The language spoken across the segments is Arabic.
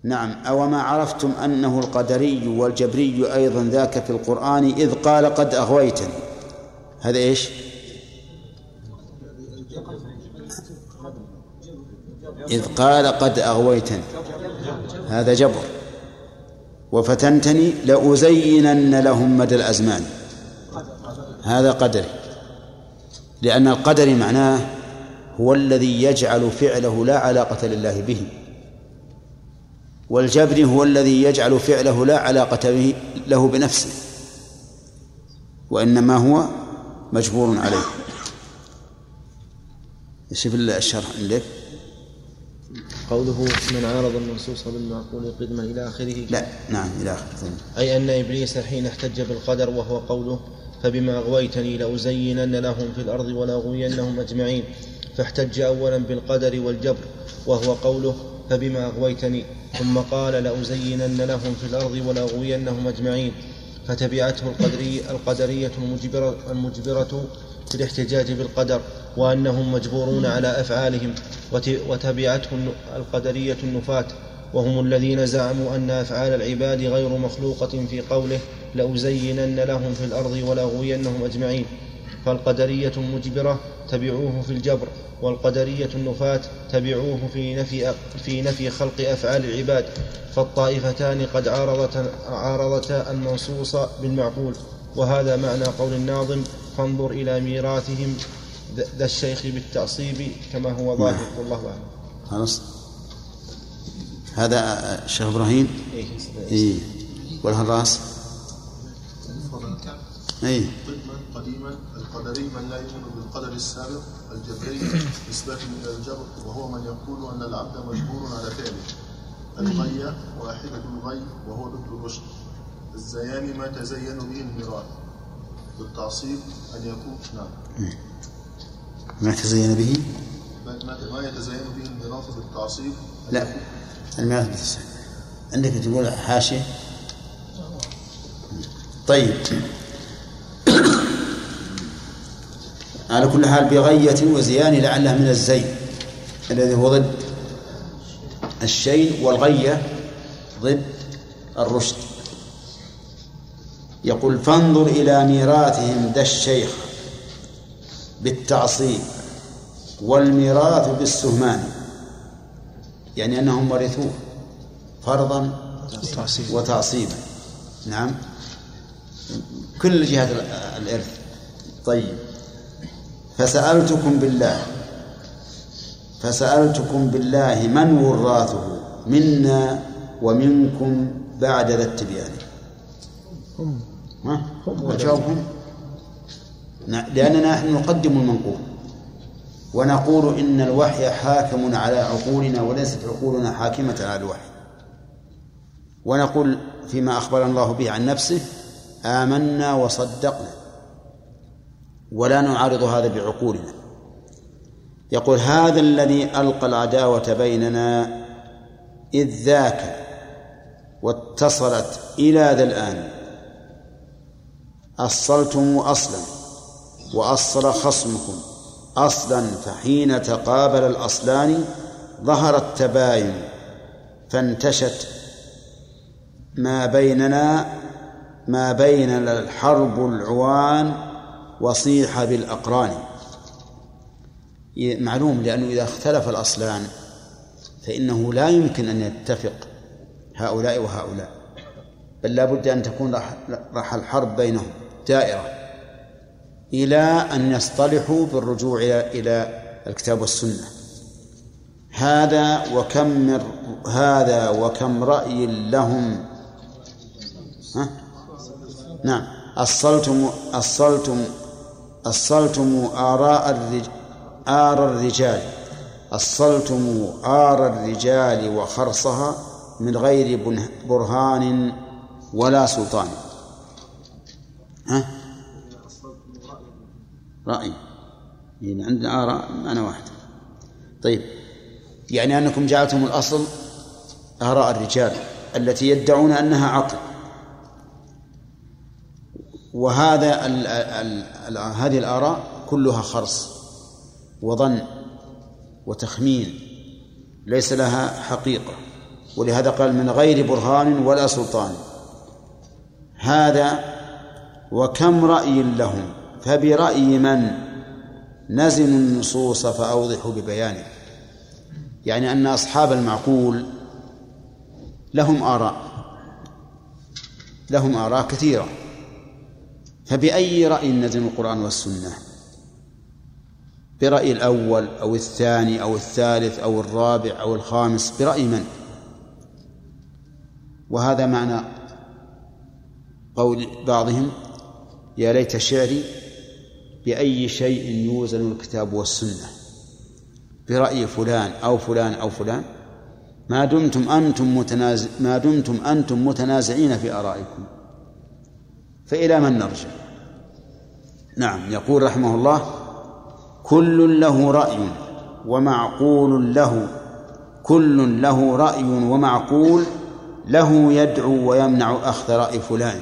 نعم. أو ما عرفتم أنه القدري والجبري أيضا ذاك في القرآن إذ قال قد أغويتني. هذا إيش؟ إذ قال قد أغويتني هذا جبر. وفتنتني لأزينن لهم مدى الأزمان هذا قدري، لأن القدر معناه هو الذي يجعل فعله لا علاقة لله به، والجبر هو الذي يجعل فعله لا علاقة له بنفسه، وإنما هو مجبور عليه. شوف الشرح عندك قوله من عارض النصوص بالمعقول قدما إلى آخره. لا نعم إلى آخره. أي أن إبليس حين احتج بالقدر وهو قوله فبما أغويتني لأزينن لهم في الأرض ولأغوينهم أجمعين، فاحتج أولا بالقدر والجبر وهو قوله فبما أغويتني، ثم قال لأزينن لهم في الأرض ولأغوينهم أجمعين، فتبعته القدرية المجبرة في الاحتجاج بالقدر وأنهم مجبورون على أفعالهم، وتبعته القدرية النفاة وهم الذين زعموا أن أفعال العباد غير مخلوقة في قوله لأزينن لهم في الأرض ولأغوينهم أجمعين. فالقدرية المجبرة تبعوه في الجبر، والقدرية النفاة تبعوه في نفي خلق أفعال العباد، فالطائفتان قد عارضتا المنصوص بالمعقول. وهذا معنى قول الناظم فانظر إلى ميراثهم ذا الشيخ بالتعصيب كما هو ظاهر. والله أعلم. خلاص هذا الشيخ إبراهيم. إيه والهراس. إيه قديما القدري من لا يؤمن بالقدر السابق، الجبري نسبة إلى الجبر وهو من يقول أن العبد مجبور على فعله. الغي واحدة الغي وهو ضد الرشد. الزيان ما تزين به الميراث بالتعصيب أن يكون نعم ما تزين به ما يتزين به الميراث بالتعصيب. لا الميراث بالتعصيب عندك تقول حاشية. طيب على كل حال بغية وزيان لعلها من الزين الذي هو ضد الشين، والغية ضد الرشد. يقول فانظر إلى ميراثهم ذا الشيخ بالتعصيب والميراث بالسهمان، يعني أنهم ورثوه فرضا وتعصيبا. نعم كل جهة الإرث. طيب فسألتكم بالله من وراثه منا ومنكم بعد ذا التبيان. هم لأننا نحن نقدم المنقول ونقول إن الوحي حاكم على عقولنا وليست عقولنا حاكمة على الوحي، ونقول فيما أخبر الله به عن نفسه آمنا وصدقنا، ولا نعارض هذا بعقولنا. يقول هذا الذي ألقى العداوة بيننا إذ ذاك واتصلت إلى ذا الآن، أصلتم أصلا وأصل خصمكم أصلا، فحين تقابل الأصلان ظهر التباين، فانتشت ما بيننا الحرب العوان وصيح بالأقران. معلوم لأنه إذا اختلف الأصلان فإنه لا يمكن أن يتفق هؤلاء وهؤلاء، بل لا بد أن تكون راح الحرب بينهم دائرة إلى أن يصطلحوا بالرجوع إلى الكتاب والسنة. هذا وكم رأي لهم. نعم أصلتم آر الرجال وخرصها من غير برهان ولا سلطان. رأي يعني عندنا آراء معنى واحد. طيب يعني أنكم جعلتم الأصل آراء الرجال التي يدعون أنها عقل، هذه الآراء كلها خرص وظن وتخمين ليس لها حقيقة. ولهذا قال من غير برهان ولا سلطان. هذا وكم رأي لهم فبرأي من نزنوا النصوص فأوضحوا ببيانه. يعني أن أصحاب المعقول لهم آراء كثيرة، فبأي رأي نزن القرآن والسنة؟ برأي الأول أو الثاني أو الثالث أو الرابع أو الخامس؟ برأي من؟ وهذا معنى قول بعضهم يا ليت شعري بأي شيء يوزن الكتاب والسنة، برأي فلان أو فلان أو فلان، ما دمتم أنتم متنازعين في آرائكم فإلى من نرجع؟ نعم. يقول رحمه الله كل له رأي ومعقول له، كل له رأي ومعقول له يدعو ويمنع أخذ رأي فلان.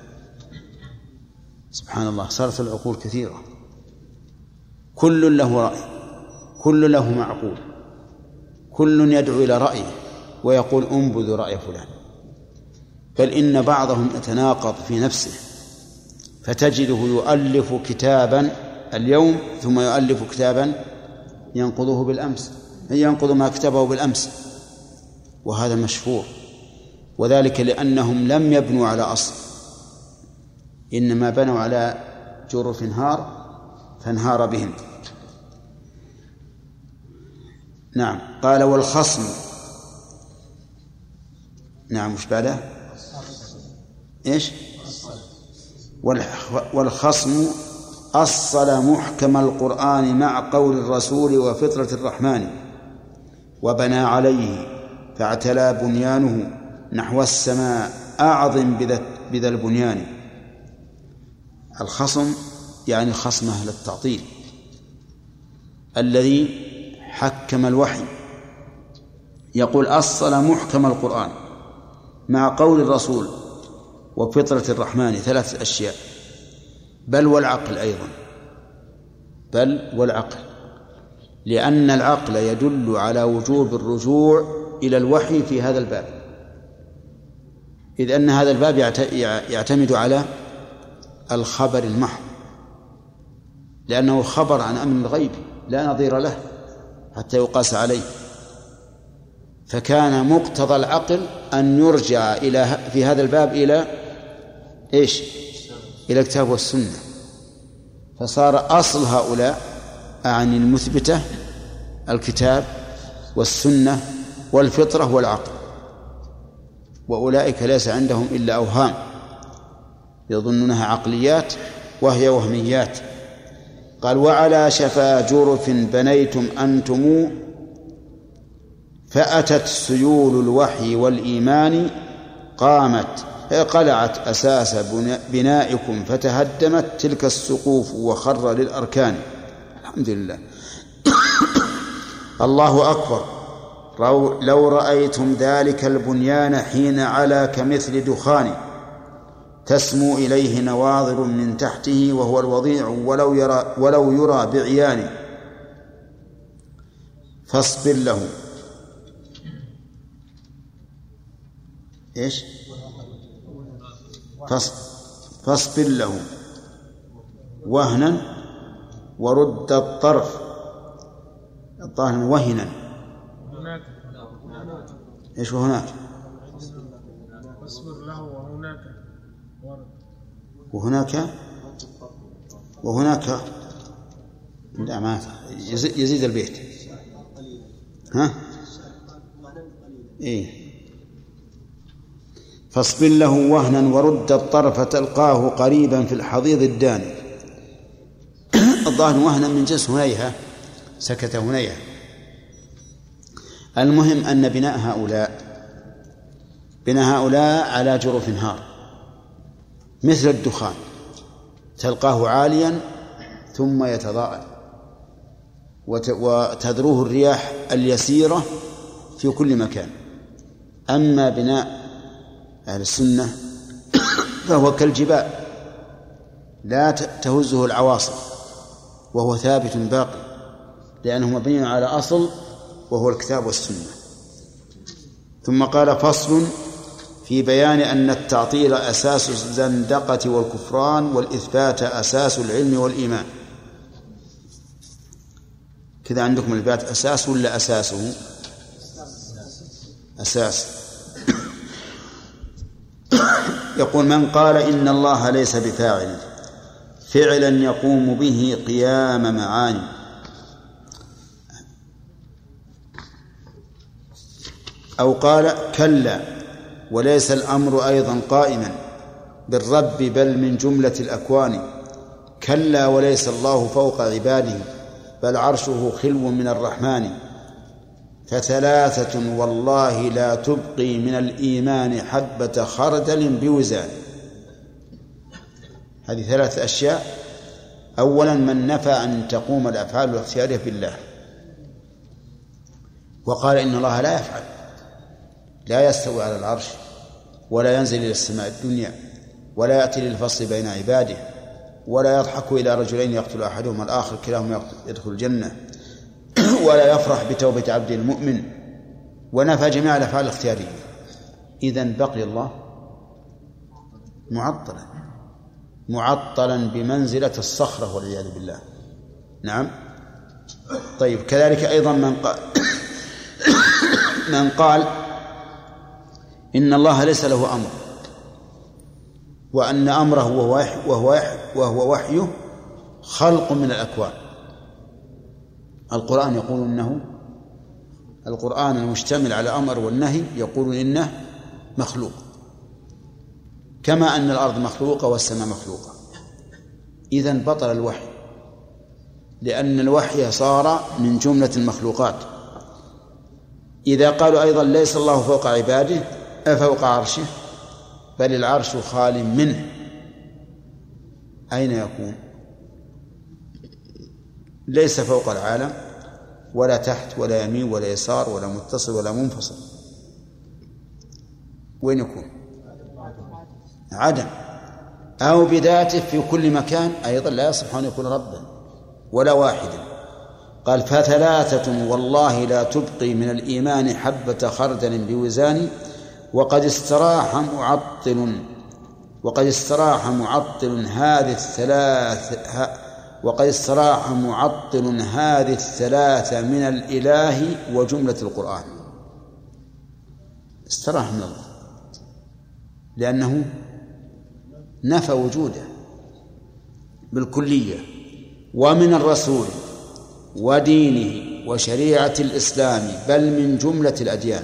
سبحان الله، صارت العقول كثيرة. كل له رأي، كل له معقول، كل يدعو إلى رأيه ويقول انبذ رأي فلان. بل إن بعضهم يتناقض في نفسه، فتجده يؤلف كتابا اليوم ثم يؤلف كتابا ينقضه بالأمس، ينقض ما كتبه بالأمس، وهذا مشهور. وذلك لأنهم لم يبنوا على أصل، إنما بنوا على جرف انهار فانهار بهم. نعم. قال والخصم، نعم وش بعده؟ إيش؟ والخصم أصل محكم القرآن مع قول الرسول وفطرة الرحمن وبنى عليه فاعتلى بنيانه نحو السماء أعظم بذا البنيان. الخصم يعني خصم أهل التعطيل الذي حكم الوحي. يقول أصل محكم القرآن مع قول الرسول وفطرة الرحمن، 3 أشياء، بل والعقل أيضا، بل والعقل، لأن العقل يدل على وجوب الرجوع إلى الوحي في هذا الباب، إذ أن هذا الباب يعتمد على الخبر المحض، لأنه خبر عن أمر الغيب لا نظير له حتى يقاس عليه. فكان مقتضى العقل أن يرجع في هذا الباب إلى إيش؟ إلى الكتاب والسنة. فصار أصل هؤلاء عن المثبتة الكتاب والسنة والفطرة والعقل، وأولئك ليس عندهم إلا أوهام يظنونها عقليات وهي وهميات. قال وعلى شفا جرف بنيتم أنتم فأتت سيول الوحي والإيمان قلعت أساس بنائكم فتهدمت تلك السقوف وخر للأركان. الحمد لله. الله أكبر. لو رأيتم ذلك البنيان حين علا كمثل دخان تسمو إليه نواظر من تحته وهو الوضيع ولو يرى بعيان فاصبر له. إيش؟ فاصبر له وهنا ورد الطرف الظاهر وهنا. إيش وهناك؟ فاصبر له وهناك لا ما يزيد البيت. ها؟ إيه. فاصبر له وهنا ورد الطرف تلقاه قريبا في الحضيض الداني. الظاهر وهنا من جنس هنيهة، سكت هنيهة. المهم أن بناء هؤلاء على جرف انهار مثل الدخان تلقاه عاليا ثم يتضاءل وتذروه الرياح اليسيرة في كل مكان. أما بناء أهل السنة فهو كالجبال لا تهزه العواصف وهو ثابت باقي، لأنه مبني على أصل وهو الكتاب والسنة. ثم قال فصل في بيان أن التعطيل أساس الزندقة والكفران والإثبات أساس العلم والإيمان. كذا عندكم الإثبات أساس ولا أساسه؟ أساس. يقول من قال إن الله ليس بفاعل فعلا يقوم به قيام معاني، أو قال كلا وليس الأمر أيضا قائما بالرب بل من جملة الأكوان، كلا وليس الله فوق عباده بل عرشه خلو من الرحمن، فثلاثة والله لا تبقي من الإيمان حبة خردل بوزان. هذه ثلاث أشياء. أولا من نفى أن تقوم الأفعال والاختيارية بالله وقال إن الله لا يفعل، لا يستوي على العرش ولا ينزل إلى السماء الدنيا ولا يأتي للفصل بين عباده ولا يضحك إلى رجلين يقتل أحدهما الآخر كلاهما يدخل الجنة ولا يفرح بتوبة عبد المؤمن، ونفى جميع الأفعال الاختيارية. إذن بقي الله معطلا بمنزلة الصخرة والعياذ بالله. نعم. طيب كذلك أيضا من قال إن الله ليس له أمر وأن أمره وهو وحيه خلق من الأكوان. القرآن يقول إنه القرآن المشتمل على الأمر والنهي يقول إنه مخلوق، كما أن الأرض مخلوقة والسماء مخلوقة. إذن بطل الوحي، لأن الوحي صار من جملة المخلوقات. إذا قالوا أيضا ليس الله فوق عباده فوق عرشه بل العرش خال منه، أين يكون؟ ليس فوق العالم ولا تحت ولا يمين ولا يسار ولا متصل ولا منفصل. وين يكون؟ عدم. أو بذاته في كل مكان أيضا لا يصح أن يكون ربا ولا واحدا. قال فثلاثة والله لا تبقي من الإيمان حبة خردل بوزان، وقد استراح معطل هذه الثلاثة من الإله وجملة القرآن. استراح من الله لأنه نفى وجوده بالكلية، ومن الرسول ودينه وشريعة الإسلام بل من جملة الأديان.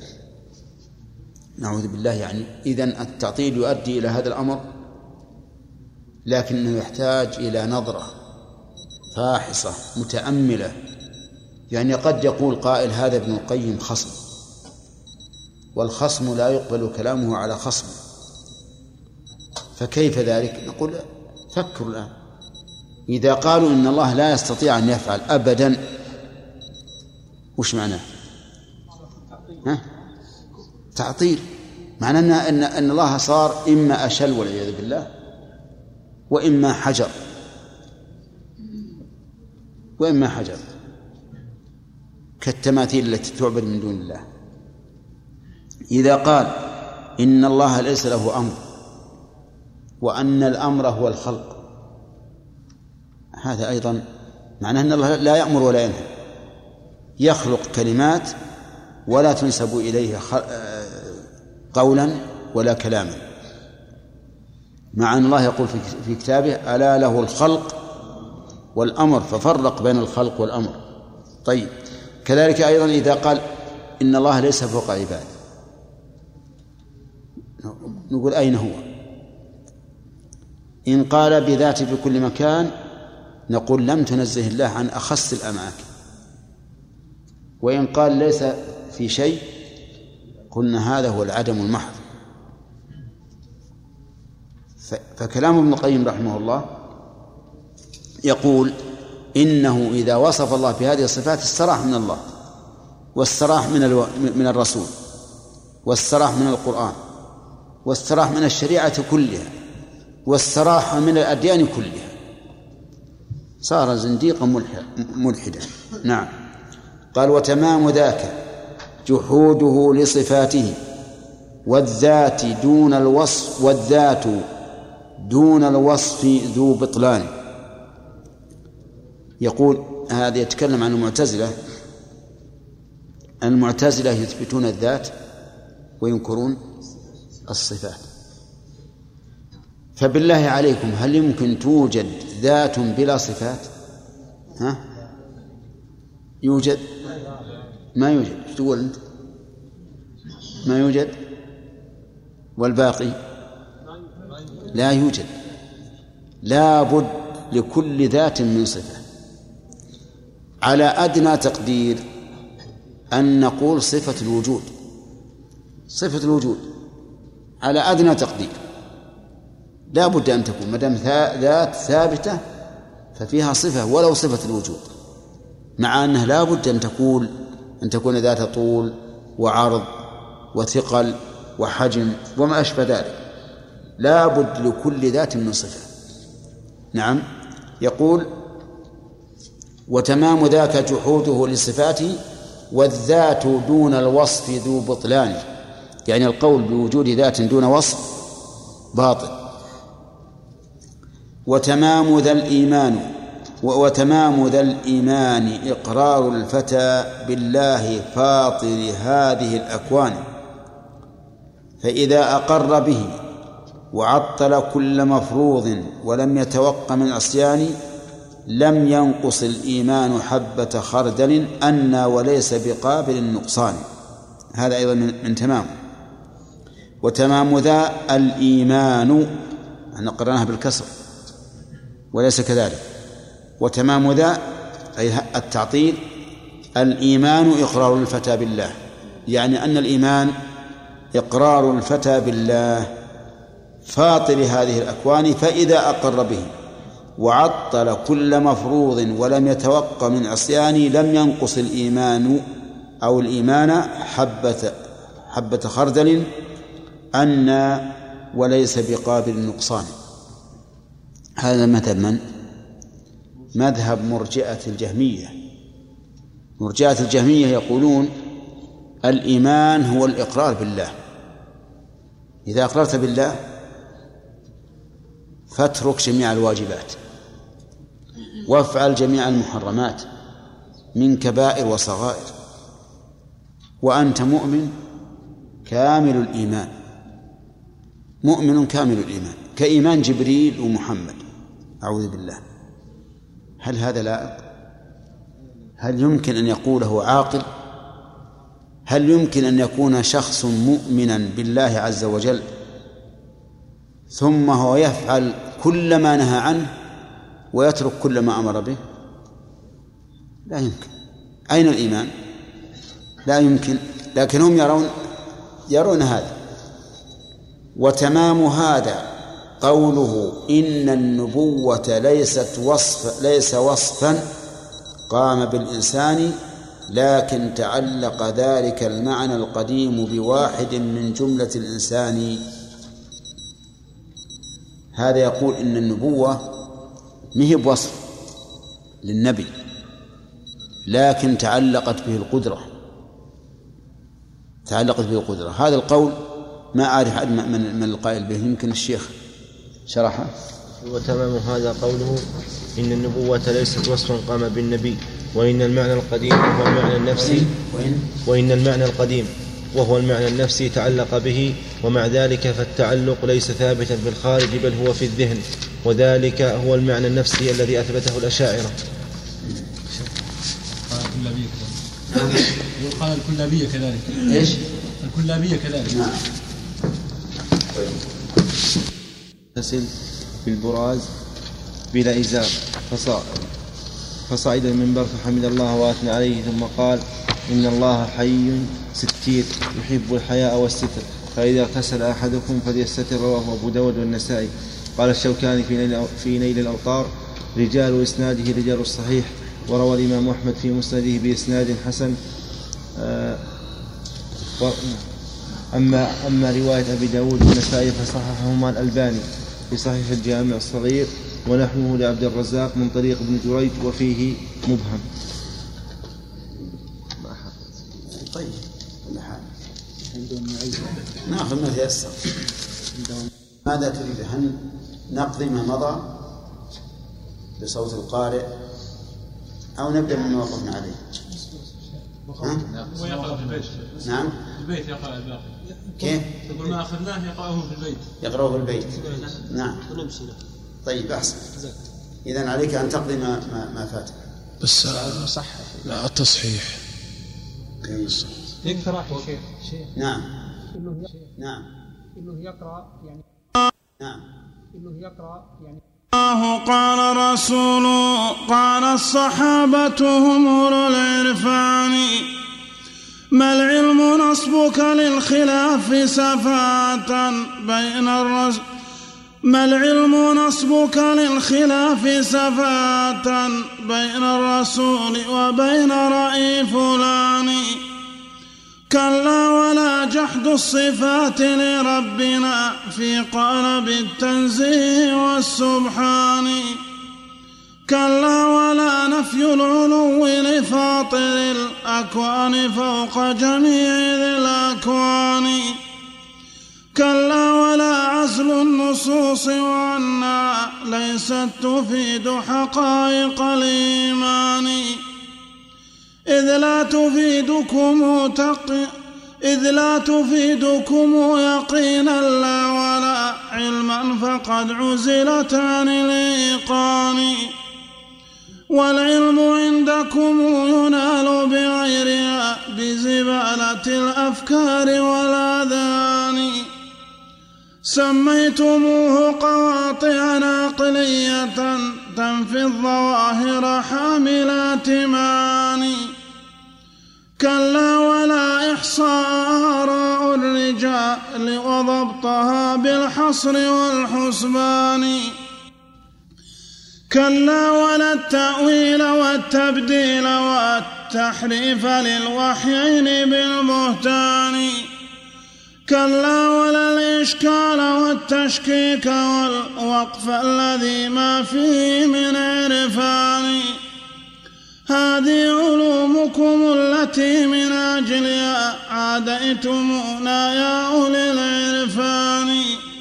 نعوذ بالله. يعني إذن التعطيل يؤدي إلى هذا الأمر، لكنه يحتاج إلى نظرة فاحصة متأملة. يعني قد يقول قائل هذا ابن القيم خصم، والخصم لا يقبل كلامه على خصم، فكيف ذلك؟ نقول فكروا الآن. إذا قالوا إن الله لا يستطيع أن يفعل أبدا، وش معناه؟ تعطيل. معناه أن الله صار إما أشل والعياذ بالله وإما حجر كالتماثيل التي تعبد من دون الله. إذا قال إن الله ليس له أمر وأن الأمر هو الخلق، هذا أيضا معناه أن الله لا يأمر ولا ينهى، يخلق كلمات ولا تنسب إليه قولا ولا كلاما، مع أن الله يقول في كتابه ألا له الخلق والأمر، ففرق بين الخلق والأمر. طيب كذلك أيضا إذا قال إن الله ليس فوق عباده، نقول أين هو؟ إن قال بذاته في كل مكان نقول لم تنزه الله عن أخص الأماكن، وإن قال ليس في شيء قلنا هذا هو العدم المحض. فكلام ابن القيم رحمه الله يقول إنه إذا وصف الله بهذه الصفات استراح من الله، واستراح من الرسول، واستراح من القرآن، واستراح من الشريعة كلها، واستراح من الأديان كلها، صار زنديقا ملحدا. نعم. قال وتمام ذاك جحوده لصفاته والذات دون الوصف ذو بطلان. يقول هذا يتكلم عن المعتزلة يثبتون الذات وينكرون الصفات. فبالله عليكم هل يمكن توجد ذات بلا صفات؟ يوجد؟ ما يوجد. ايش تقول انت؟ ما يوجد. والباقي لا يوجد. لا بد لكل ذات من صفة. على أدنى تقدير أن نقول صفة الوجود على أدنى تقدير لا بد أن تكون، ما دام ذات ثابتة ففيها صفة ولو صفة الوجود، مع أنها لا بد أن تكون ذات طول وعرض وثقل وحجم وما أشبه ذلك. لا بد لكل ذات من صفة. نعم. يقول وتمام ذاك جحوده لصفاته والذات دون الوصف ذو بطلان، يعني القول بوجود ذات دون وصف باطل. وتمام ذا الإيمان إقرار الفتى بالله فاطر هذه الأكوان، فإذا أقر به وعطل كل مفروض ولم يتوق من عصيان لم ينقص الإيمان حبة خردل أنى وليس بقابل النقصان. هذا أيضا من تمام. وتمام ذا الإيمان أن قرناها بالكسر وليس كذلك. وتمام ذا أي التعطيل الإيمان إقرار الفتى بالله، يعني أن الإيمان إقرار الفتى بالله فاطر هذه الأكوان، فإذا أقر به وعطل كل مفروض ولم يتوق من عصيان لم ينقص الإيمان أو الإيمان حبة خردل أن وليس بقابل النقصان. هذا مذهب من؟ مذهب مرجئة الجهمية. مرجئة الجهمية يقولون الإيمان هو الإقرار بالله. إذا أقررت بالله فاترك جميع الواجبات وافعل جميع المحرمات من كبائر وصغائر وأنت مؤمن كامل الإيمان، مؤمن كامل الإيمان كإيمان جبريل ومحمد. أعوذ بالله. هل هذا لائق؟ هل يمكن أن يقوله عاقل؟ هل يمكن أن يكون شخص مؤمنا بالله عز وجل ثم هو يفعل كل ما نهى عنه ويترك كل ما أمر به؟ لا يمكن. أين الإيمان؟ لا يمكن. لكن هم يرون هذا. وتمام هذا قوله إن النبوة ليس وصفا قام بالإنسان لكن تعلق ذلك المعنى القديم بواحد من جملة الإنسان. هذا يقول إن النبوة مهي بوصف للنبي لكن تعلقت به القدرة. هذا القول ما أعرف أحد من القائل به، يمكن الشيخ شرحه. وتمام هذا قوله إن النبوة ليست وصفا قام بالنبي وإن المعنى القديم وهو المعنى النفسي وهو المعنى النفسي تعلق به، ومع ذلك فالتعلق ليس ثابتا في الخارج بل هو في الذهن، وذلك هو المعنى النفسي الذي أثبته الأشاعرة. قال الكلابية كذلك. إيش؟ الكلابية كذلك. تسل في البراز بلا إزار فصعد المنبر فحمد الله وأثنى عليه ثم قال إن الله حي ستير يحب الحياء والستر فإذا اغتسل أحدكم فليستتر. رواه أبو داود والنسائي. قال الشوكاني في نيل الأوطار رجال إسناده رجال الصحيح، وروى الإمام أحمد في مسنده بإسناد حسن. أما رواية أبي داود والنسائي فصححهما الألباني في صحيح الجامع الصغير ونحوه لعبد الرزاق من طريق ابن جريج وفيه مبهم. طيب كل حال نأخذ ما تيسر. ماذا تريد؟ هل نقضي ما مضى بصوت القارئ أو نبدأ من وقفنا عليه؟ ويقرأ في البيت. نعم في البيت يقرأ الباقي. كيف؟ تقول ما أخذناه يقرأه في البيت. يقرأه في البيت. نعم. طيب أحسن. إذن عليك أن تقضي ما فات. بس لا التصحيح. يقرأ شيخ. نعم. نعم. إنه يقرأ يعني. نعم. إنه يقرأ يعني. قال رسول قال الصحابة هم أولو العرفان ما العلم نصبك للخلاف سفاة بين الرسول ما العلم نصبك للخلاف سفاة بين الرسول وبين رأي فلان كلا ولا جحد الصفات لربنا في قالب التنزيه والسبحان كلا ولا نفي العلو لفاطر الأكوان فوق جميع ذي الأكوان كلا ولا عزل النصوص وأنها ليست تفيد حقائق الإيمان إذ لا تفيدكم يقينا لا ولا علما فقد عزلت عن الإيقان والعلم عندكم ينال بغيرها بزبالة الأفكار والأذان سميتموه قواطع عقلية تنفي الظواهر حاملات معاني كلا ولا إحصاء آراء الرجال وضبطها بالحصر والحسبان كلا ولا التأويل والتبديل والتحريف للوحيين بالبهتان كلا ولا الإشكال والتشكيك والوقف الذي ما فيه من عرفان هذه علومكم التي من أجلها عاديتمونا يا أولي العرفان.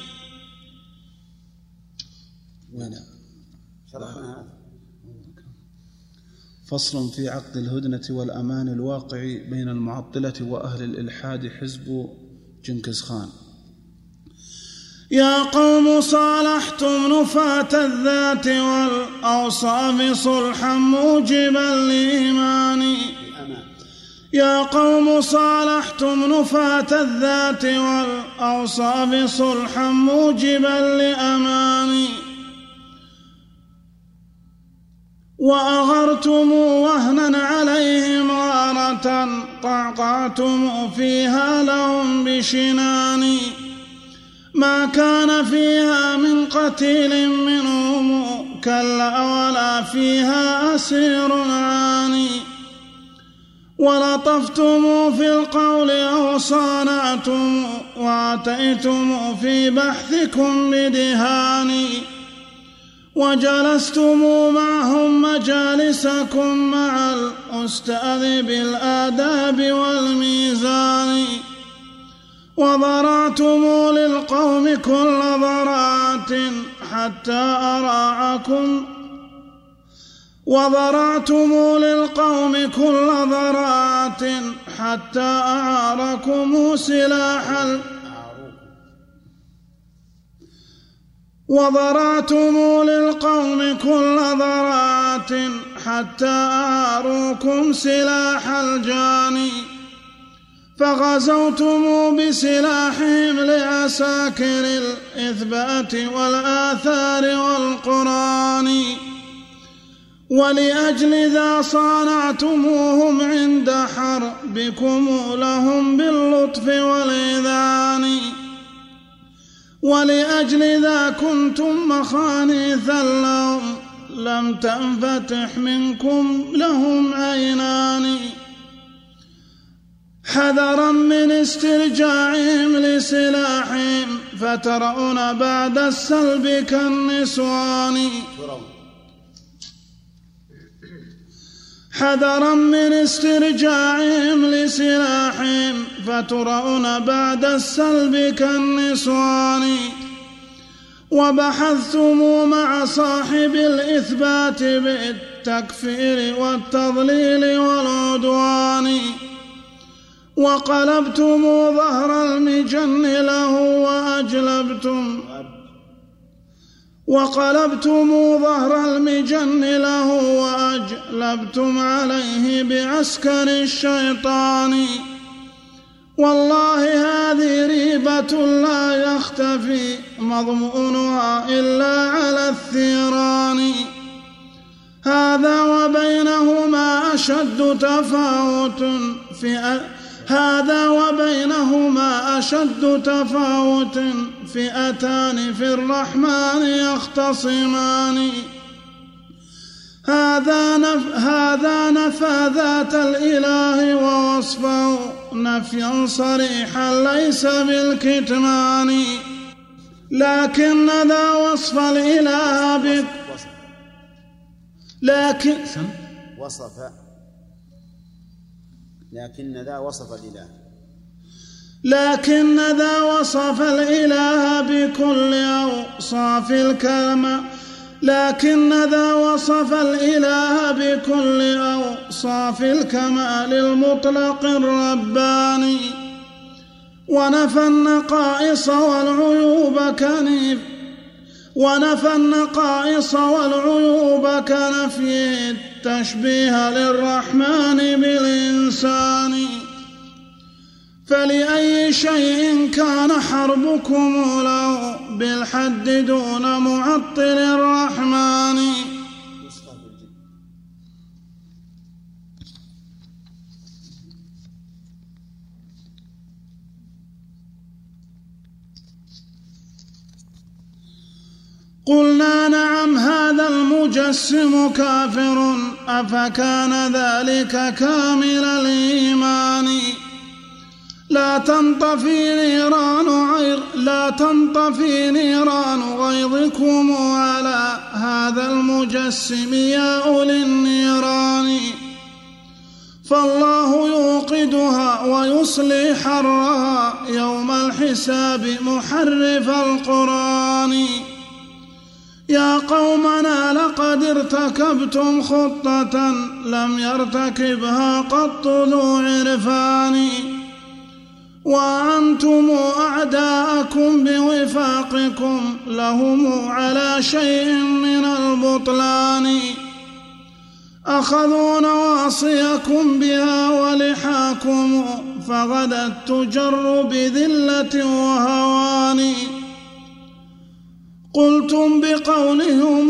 فصل في عقد الهدنة والأمان الواقع بين المعطلة وأهل الإلحاد حزب جنكز خان. يا قوم صالحتم نفاة الذات والأوصاف صلحا موجبا لإيماني يا قوم صالحتم نفاة الذات والأوصاف صلحا موجبا لأماني وأغرتم وهنا عليهم غارة طعقعتم فيها لهم بشنان ما كان فيها من قتيل منهم كلا ولا فيها أسير عاني ولطفتم في القول أو صانعتم واتيتم في بحثكم بدهان وجلستم معهم مجالسكم مع الأستاذ بالآداب والميزان وضرعتم للقوم كل ضراعة حتى أراعكم أعاركم سلاح الجاني فغزوتم بسلاحهم لعساكر الإثبات والآثار والقرآن ولأجل ذا صانعتموهم عند حربكم لهم باللطف والإذعان ولأجل ذا كنتم مخانيثا لهم لم تنفتح منكم لهم عينان حذرا من استرجاعهم لسلاحهم فترون بعد السلب كالنسوان حذرا من استرجاعهم لسلاحهم فترون بعد السلب كالنسوان. وبحثتم مع صاحب الإثبات بالتكفير والتضليل والعدوان. وقلبتم ظهر المجن له وأجلبتم عليه بعسكر الشيطان. والله هذه ريبة لا يختفي مضمونها إلا على الثيران. هذا وبينهما أشد تفاوت فئتان في الرحمن يختصمان. هذا نفى ذات الإله ووصفه نفيا صريحا ليس بالكتمان. لكن ذا وصف الإله لكن ذا وصف الإله بكل أوصاف الكمال. لكن ذا وصف الإله بكل أوصاف الكمال المطلق الرباني. ونفى النقائص والعيوب كنفي التشبيه للرحمن بالإنسان. فلأي شيء كان حربكم له بالحد دون معطل الرحمن. قلنا نعم هذا المجسم كافر أفكان ذلك كامل الإيمان. لا تنطفي نيران غيظكم على هذا المجسم يا أولي النيران. فالله يوقدها ويصلي حرها يوم الحساب محرف القرآن. يا قومنا لقد ارتكبتم خطة لم يرتكبها قط ذو عرفان. وأنتم أعداءكم بوفاقكم لهم على شيء من البطلان. أخذوا نواصيكم بها ولحاكم فغدت تجر بذلة وهوان. قلتم بقولهم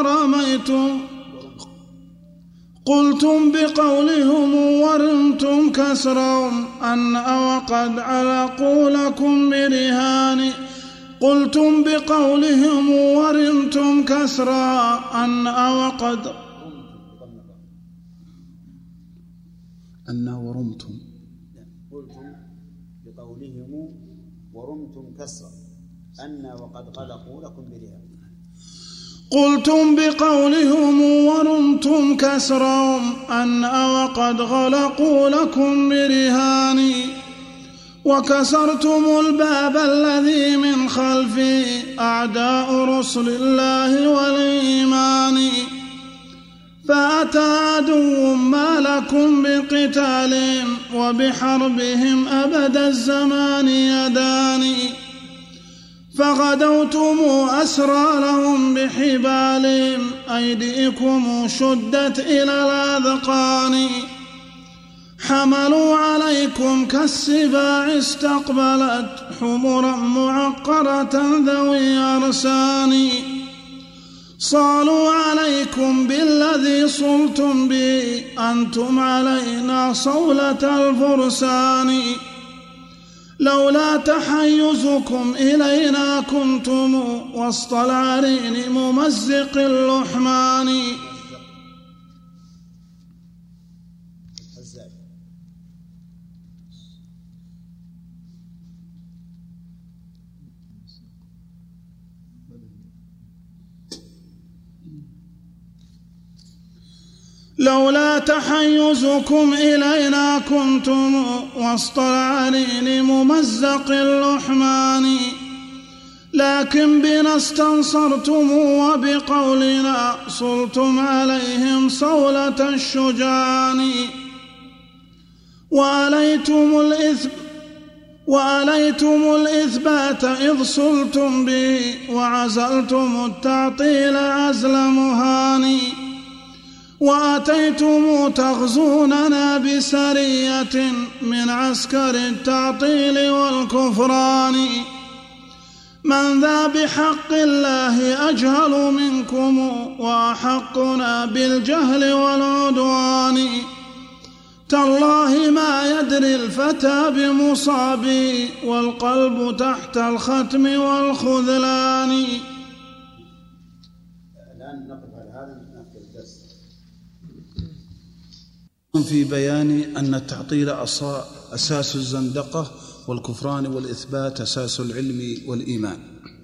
ورمتم كسرهم أن وقد علقوا لكم برهان. قلتم بقولهم ورمتم كسرا أن وقد قلتم بقولهم ورمتم كسرا أن وقد غلقوا لكم برهان. قلتم بقولهم ورمتم كسرهم أن وقد غلقوا لكم برهان. وكسرتم الباب الذي من خلفه أعداء رسل الله والإيمان. فأتى عدو ما لكم بقتالهم وبحربهم أبد الزمان يدان. فغدوتم أسرى لهم بحبالهم أيديكم شدت إلى الأذقان. حملوا عليكم كالسباع استقبلت حمرا معقرة ذوي أرسان. صالوا عليكم بالذي صلتم به أنتم علينا صولة الفرسان. لولا تحيزكم إلينا كنتم وسط العرين ممزق اللحمان. لولا تحيزكم إلينا كنتم وسط العرين ممزق اللحمان، لكن بنا استنصرتم وبقولنا صلتم عليهم صولة الشجعان، وأليتم الإثبات إذ صلتم به وعزلتم التعطيل عزل مهان، وأتيتم تغزوننا بسرية من عسكر التعطيل والكفران، من ذا بحق الله أجهل منكم وأحقنا بالجهل والعدوان، تالله ما يدري الفتى بمصابي والقلب تحت الختم والخذلان. الآن نقف على هذا نقف الدرس. في بيان أن التعطيل أساس الزندقة والكفران والإثبات أساس العلم والإيمان.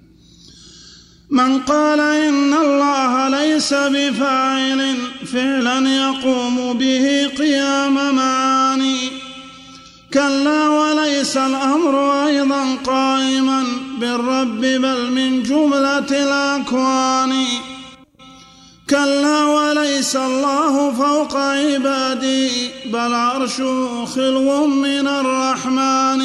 من قال إن الله ليس بفاعل فعلا يقوم به قيام معاني، كلا وليس الأمر أيضا قائما بالرب بل من جملة الأكوان، كلا وليس الله فوق عبادي بل عرشه خلو من الرحمن،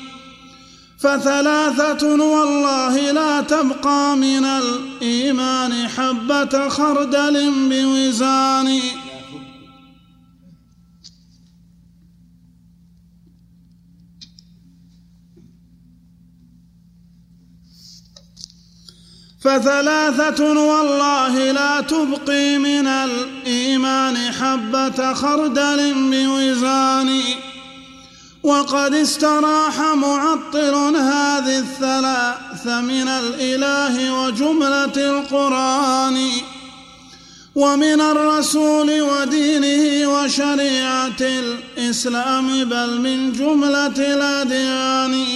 فثلاثة والله لا تبقى من الإيمان حبة خردل بوزان، فثلاثة والله لا تبقي من الإيمان حبة خردل بوزان، وقد استراح معطل هذه الثلاث من الإله وجملة القرآن، ومن الرسول ودينه وشريعة الإسلام بل من جملة الأديان،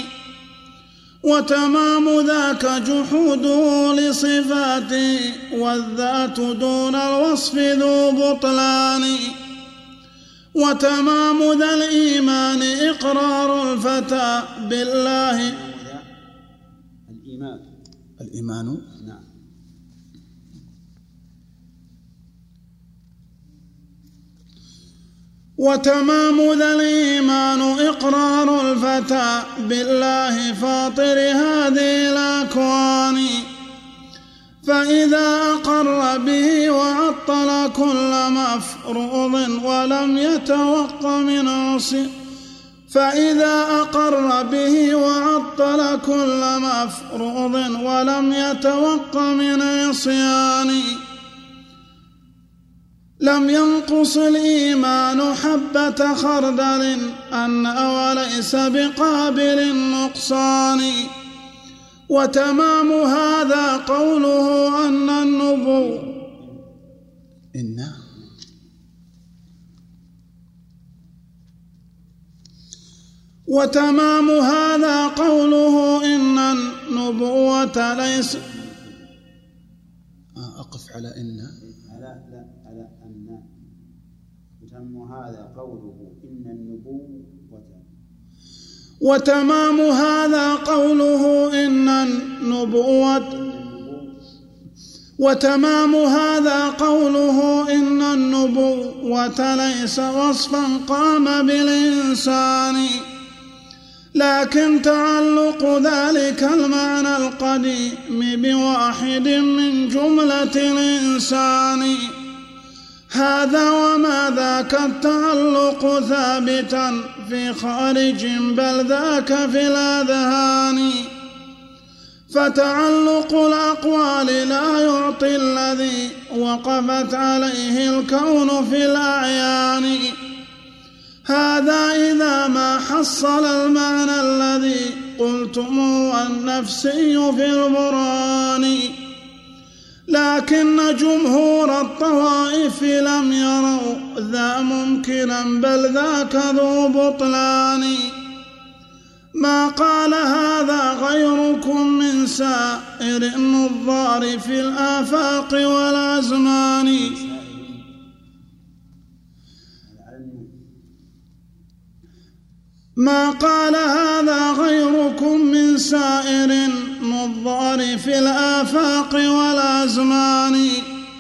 وتمام ذاك جحوده لصفاته والذات دون الوصف ذو بطلان، وتمام ذا الإيمان إقرار الفتى بالله. الإيمان نعم. وتمام ذا الإيمان إقرار الفتى بالله فاطر هذه الأكوان، فإذا أقر به وعطل كل مفروض ولم يتوق من عصيان، فإذا أقر به وعطل كل مفروض ولم يتوق من عصيان، لم ينقص الإيمان حبة خردل أن وليس بقابل النقصان، وتمام هذا قوله أن النبوة وتمام هذا قوله إن النبوة ليس. أقف على إن على أن وتم هذا قوله إن النبوة، وتمام هذا قوله إن النبوة، وتمام هذا قوله إن النبوة ليس وصفا قام بالإنسان، لكن تعلق ذلك المعنى القديم بواحد من جملة الإنسان، هذا وما ذاك التعلق ثابتا في خارج بل ذاك في الأذهان، فتعلق الأقوال لا يعطي الذي وقفت عليه الكون في الأعيان، هذا إذا ما حصل المعنى الذي قلتم النفسي في البرهان، لكن جمهور الطوائف لم يروا ذا ممكنا بل ذاك ذو بطلان، ما قال هذا غيركم من سائر النظار في الآفاق والأزمان. ما قال هذا غيركم من سائر النظار في الآفاق والأزمان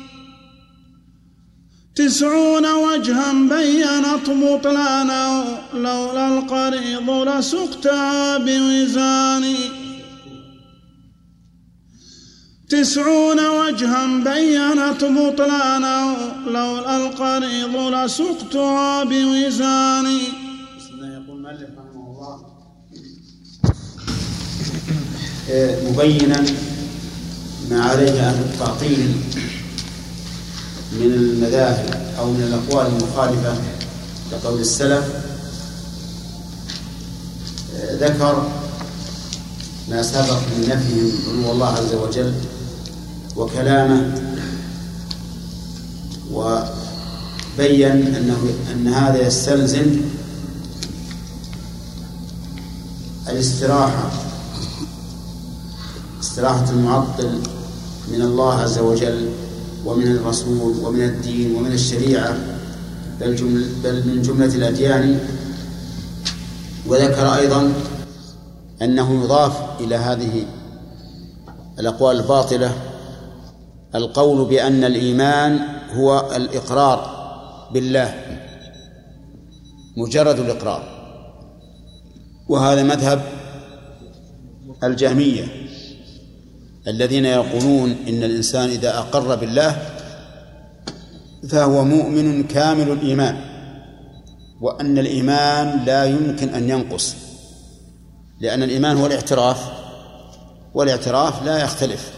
90 وجها بينت بطلانه لولا القريض لسقتها بوزان 90 وجها بينت بطلانه لولا القريض لسقتها بوزان. يقول المؤلف رحمه الله مبينا ما عليه أهل التعطيل من المذاهب أو من الأقوال المخالفة لقول السلف. ذكر ما سبق من نفيهم علو الله عز وجل وكلامه، وبين أن هذا يستلزم الاستراحة، استراحة المعطل من الله عز وجل ومن الرسول ومن الدين ومن الشريعة بل من جملة الأديان. وذكر أيضا أنه يضاف إلى هذه الأقوال الباطلة القول بأن الإيمان هو الإقرار بالله، مجرد الإقرار، وهذا مذهب الجهمية الذين يقولون إن الإنسان إذا أقر بالله فهو مؤمن كامل الإيمان، وأن الإيمان لا يمكن أن ينقص، لأن الإيمان هو الاعتراف، والاعتراف لا يختلف.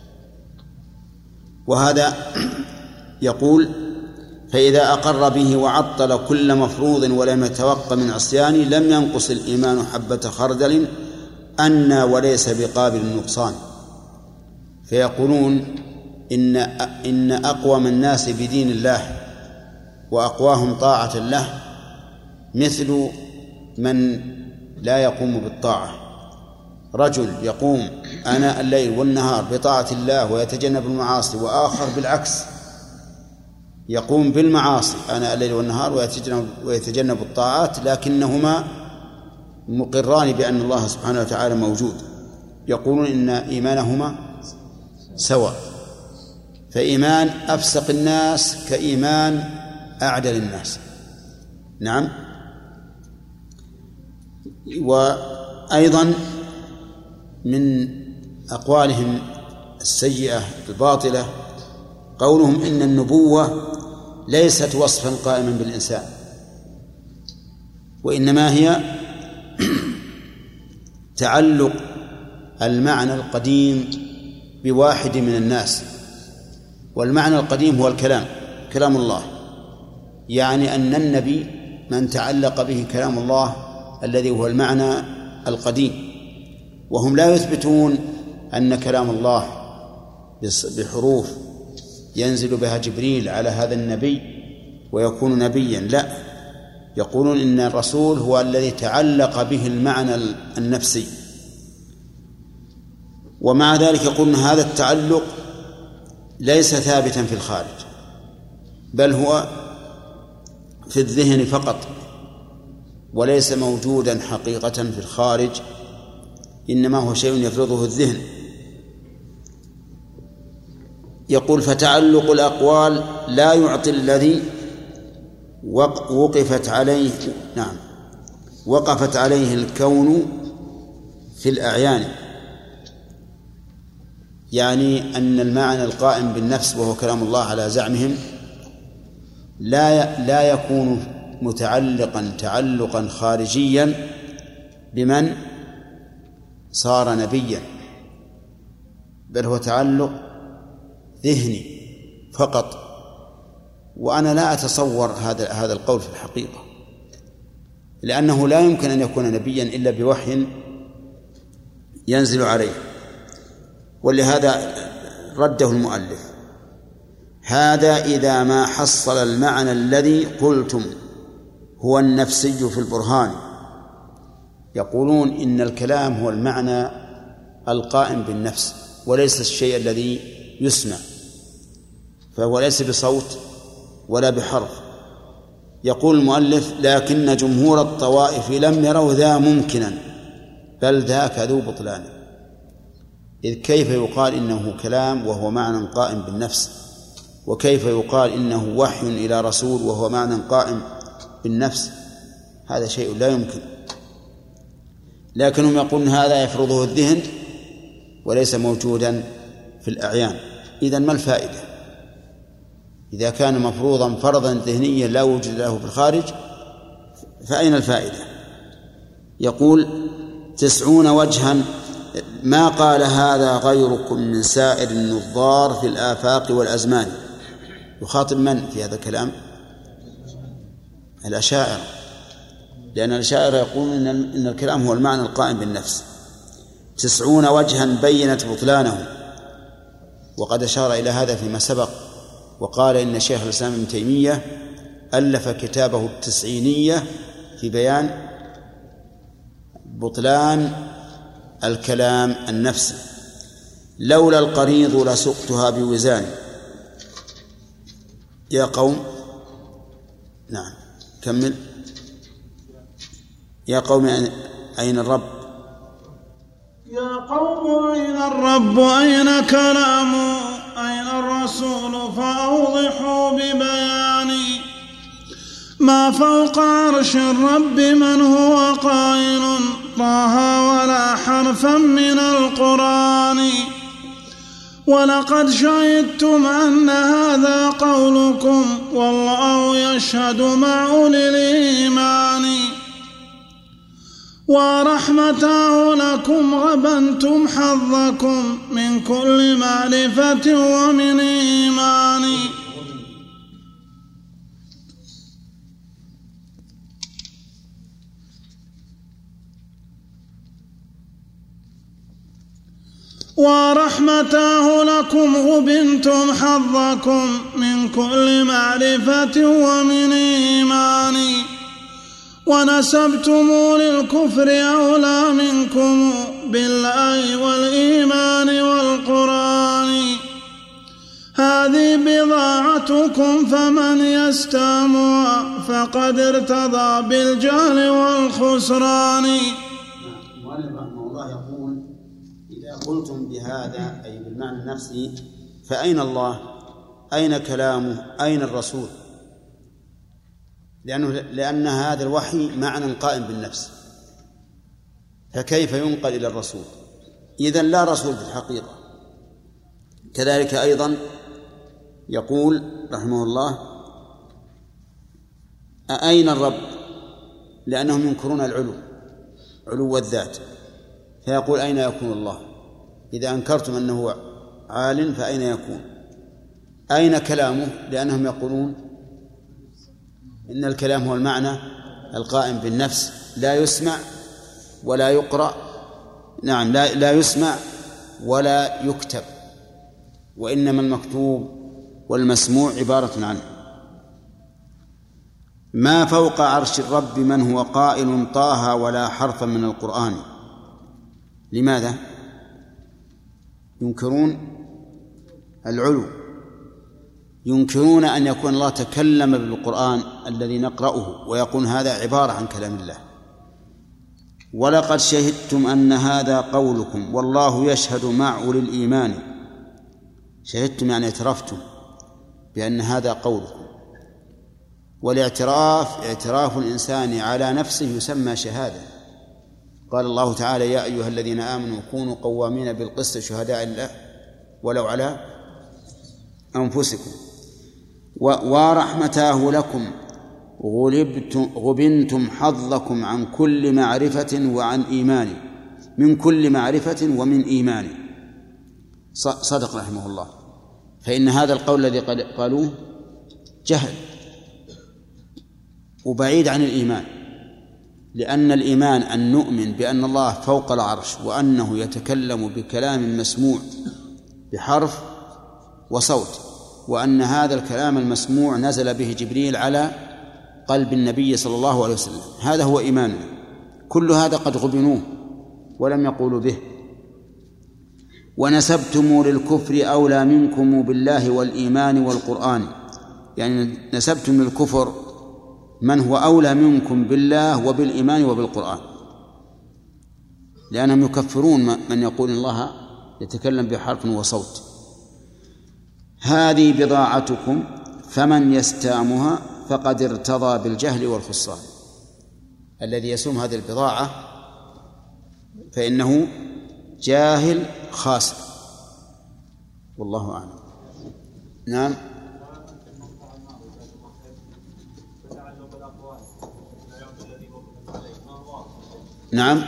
وهذا يقول فإذا أقر به وعطل كل مفروض ولم يتوق من عصيان لم ينقص الإيمان حبة خردل أن وليس بقابل النقصان. فيقولون إن أقوم الناس بدين الله وأقواهم طاعة له مثل من لا يقوم بالطاعة. رجل يقوم آناء الليل والنهار بطاعة الله ويتجنب المعاصي، وآخر بالعكس يقوم بالمعاصي آناء الليل والنهار ويتجنب الطاعات، لكنهما مقران بأن الله سبحانه وتعالى موجود. يقولون إن إيمانهما سواء، فإيمان أفسق الناس كإيمان أعدل الناس. نعم. وأيضا من أقوالهم السيئة الباطلة قولهم إن النبوة ليست وصفا قائما بالإنسان، وإنما هي تعلق المعنى القديم بواحد من الناس، والمعنى القديم هو كلام الله، يعني أن النبي من تعلق به كلام الله الذي هو المعنى القديم. وهم لا يثبتون أن كلام الله بحروف ينزل بها جبريل على هذا النبي ويكون نبيا، لا، يقولون إن الرسول هو الذي تعلق به المعنى النفسي. ومع ذلك يقولون هذا التعلق ليس ثابتا في الخارج، بل هو في الذهن فقط، وليس موجودا حقيقة في الخارج، إنما هو شيء يفرضه الذهن. يقول فتعلق الأقوال لا يعطي الذي وقفت عليه الكون في الأعيان، يعني أن المعنى القائم بالنفس وهو كلام الله على زعمهم لا يكون متعلقا تعلقا خارجيا بمن صار نبيا، بل هو تعلق ذهني فقط. وأنا لا أتصور هذا القول في الحقيقة، لأنه لا يمكن أن يكون نبيا إلا بوحي ينزل عليه. ولهذا رده المؤلف: هذا إذا ما حصل المعنى الذي قلتم هو النفسي في البرهان. يقولون إن الكلام هو المعنى القائم بالنفس وليس الشيء الذي يسمع، فهو ليس بصوت ولا بحرف، يقول المؤلف: لكن جمهور الطوائف لم يروا ذا ممكنا بل ذاك ذو بطلان. إذ كيف يقال إنه كلام وهو معنى قائم بالنفس، وكيف يقال إنه وحي إلى رسول وهو معنى قائم بالنفس؟ هذا شيء لا يمكن. لكنهم يقولون هذا يفرضه الذهن وليس موجودا في الأعيان. إذن ما الفائدة؟ إذا كان مفروضا فرضا ذهنيا لا وجود له في الخارج فأين الفائدة؟ يقول: 90 وجها ما قال هذا غيركم من سائر النظار في الآفاق والأزمان. يخاطب من في هذا الكلام؟ الأشاعرة، لأن الأشاعرة يقولون إن الكلام هو المعنى القائم بالنفس. 90 وجها بينت بطلانه، وقد أشار إلى هذا فيما سبق وقال إن شيخ الإسلام ابن تيمية ألف كتابه التسعينية في بيان بطلان الكلام النفسي. لولا القريض لسقتها بوزان. يا قوم، نعم كمل. يا قوم أين الرب؟ يا قوم أين الرب أين كلام أين الرسول فأوضحوا ببياني. ما فوق عرش الرب من هو قائل طه ولا حرفا من القرآن. ولقد شهدتم أن هذا قولكم والله يشهد مع أولي الإيمان. ورحمته لكم غبنتم حظكم من كل معرفة ومن إيمان. ورحمته لكم غبنتم حظكم من كل معرفة ومن إيمان. ونسبتم للكفر أولى منكم بالله والإيمان والقرآن. هذه بضاعتكم فمن يستامها فقد ارتضى بالجهل والخسران. المؤلف رحمه الله يقول: إذا قلتم بهذا أي بالمعنى النفسي فأين الله؟ أين كلامه؟ أين الرسول؟ لأن هذا الوحي معنى قائم بالنفس، فكيف ينقل إلى الرسول؟ إذن لا رسول في الحقيقة. كذلك أيضا يقول رحمه الله: أين الرب؟ لأنهم ينكرون علو الذات، فيقول: أين يكون الله؟ إذا أنكرتم أنه عال فأين يكون؟ أين كلامه؟ لأنهم يقولون إن الكلام هو المعنى القائم بالنفس، لا يسمع ولا يقرأ، نعم لا يسمع ولا يكتب، وإنما المكتوب والمسموع عبارة عنه. ما فوق عرش الرب من هو قائل طه ولا حرفا من القرآن. لماذا؟ ينكرون العلو، ينكرون أن يكون الله تكلم بالقرآن الذي نقرأه، ويقول هذا عبارة عن كلام الله. ولقد شهدتم أن هذا قولكم والله يشهد مع أولي الإيمان. شهدتم يعني اعترفتم بأن هذا قولكم، والاعتراف اعتراف الإنسان على نفسه يسمى شهادة. قال الله تعالى: يا أيها الذين آمنوا كونوا قوامين بالقسط شهداء الله ولو على أنفسكم. ورحمته لكم غبنتم حظكم عن كل معرفة وعن إيمان. من كل معرفة ومن إيمان. صدق رحمه الله. فإن هذا القول الذي قالوه جهل وبعيد عن الإيمان، لأن الإيمان أن نؤمن بأن الله فوق العرش وأنه يتكلم بكلام مسموع بحرف وصوت، وأن هذا الكلام المسموع نزل به جبريل على قلب النبي صلى الله عليه وسلم. هذا هو إيماننا. كل هذا قد غبنوه ولم يقولوا به. ونسبتم للكفر أولى منكم بالله والإيمان والقرآن، يعني نسبتم للكفر من هو أولى منكم بالله وبالإيمان وبالقرآن، لأنهم يكفرون من يقول الله يتكلم بحرف وصوت. هذه بضاعتكم فمن يستامها فقد ارتضى بالجهل والخسران. الذي يسوم هذه البضاعة فإنه جاهل خاسر، والله أعلم. نعم. نعم.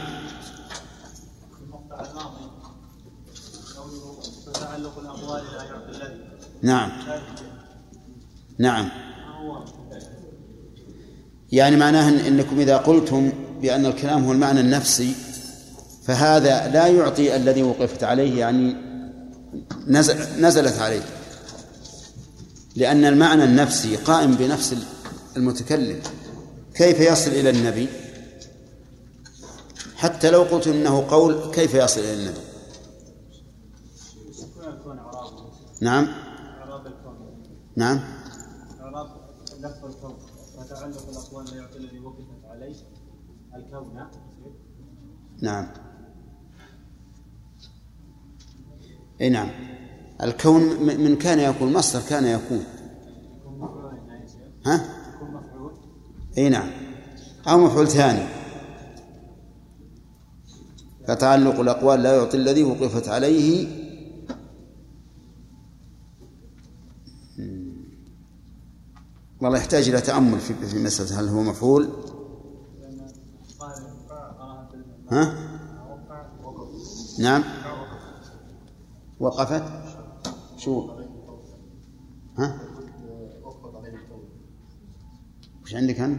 نعم. نعم. يعني معناه أنكم إذا قلتم بأن الكلام هو المعنى النفسي فهذا لا يعطي الذي وقفت عليه، يعني نزلت عليه، لأن المعنى النفسي قائم بنفس المتكلم. كيف يصل إلى النبي؟ حتى لو قلت إنه قول كيف يصل إلى النبي؟ نعم. نعم. لفظ الكون وتعلق الأقوال لا يعطي الذي وقفت عليه الكون. نعم. اي نعم. الكون من كان يكون، مصدر كان يكون. ها؟ اي نعم، او مفعول ثاني. فتعلق الأقوال لا يعطي الذي وقفت عليه. والله يحتاج إلى تأمل في مسألة هل هو مفعول. ها؟ نعم. وقفت شو؟ ها؟ وش عندك أنت؟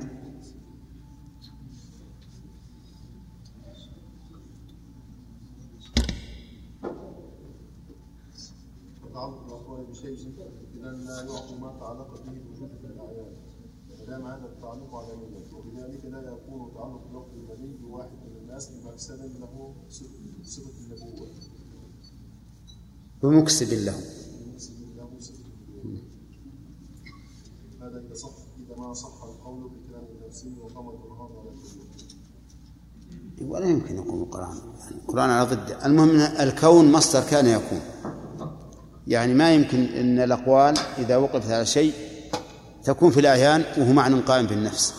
تعلق الأقوال بشيء إذا لا يعطي ما تعلق به الوجود في الأعيان، ودام هذا التعلق على نية، وبذلك لا يكون تعلق لفظ النبي بواحد من الناس بمكسب له صفة النبوة. بمكسب له. هذا إذا ما صح القول بالكلام النفسي وقام القرآن على الكون. ولا يمكن يكون القرآن، يعني القرآن على ضده. المهم الكون مصدر كان يكون، يعني ما يمكن أن الأقوال إذا وقفت على شيء تكون في الأعيان وهو معنى قائم بالنفس.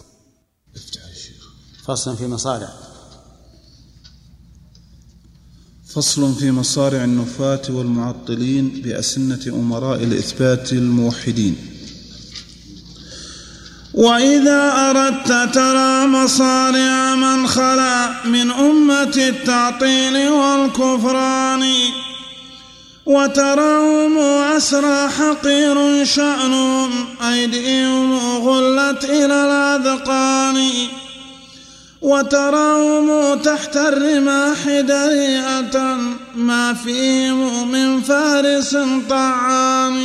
فصل في مصارع. فصل في مصارع النفاة والمعطلين بأسنة أمراء الإثبات الموحدين. وإذا أردت ترى مصارع من خلا من أمة التعطيل والكفران، وتراهم أسرى حقير شأنهم أيديهم غلت إلى الأذقان، وتراهم تحت الرماح دريئة ما فيهم من فارس طعان،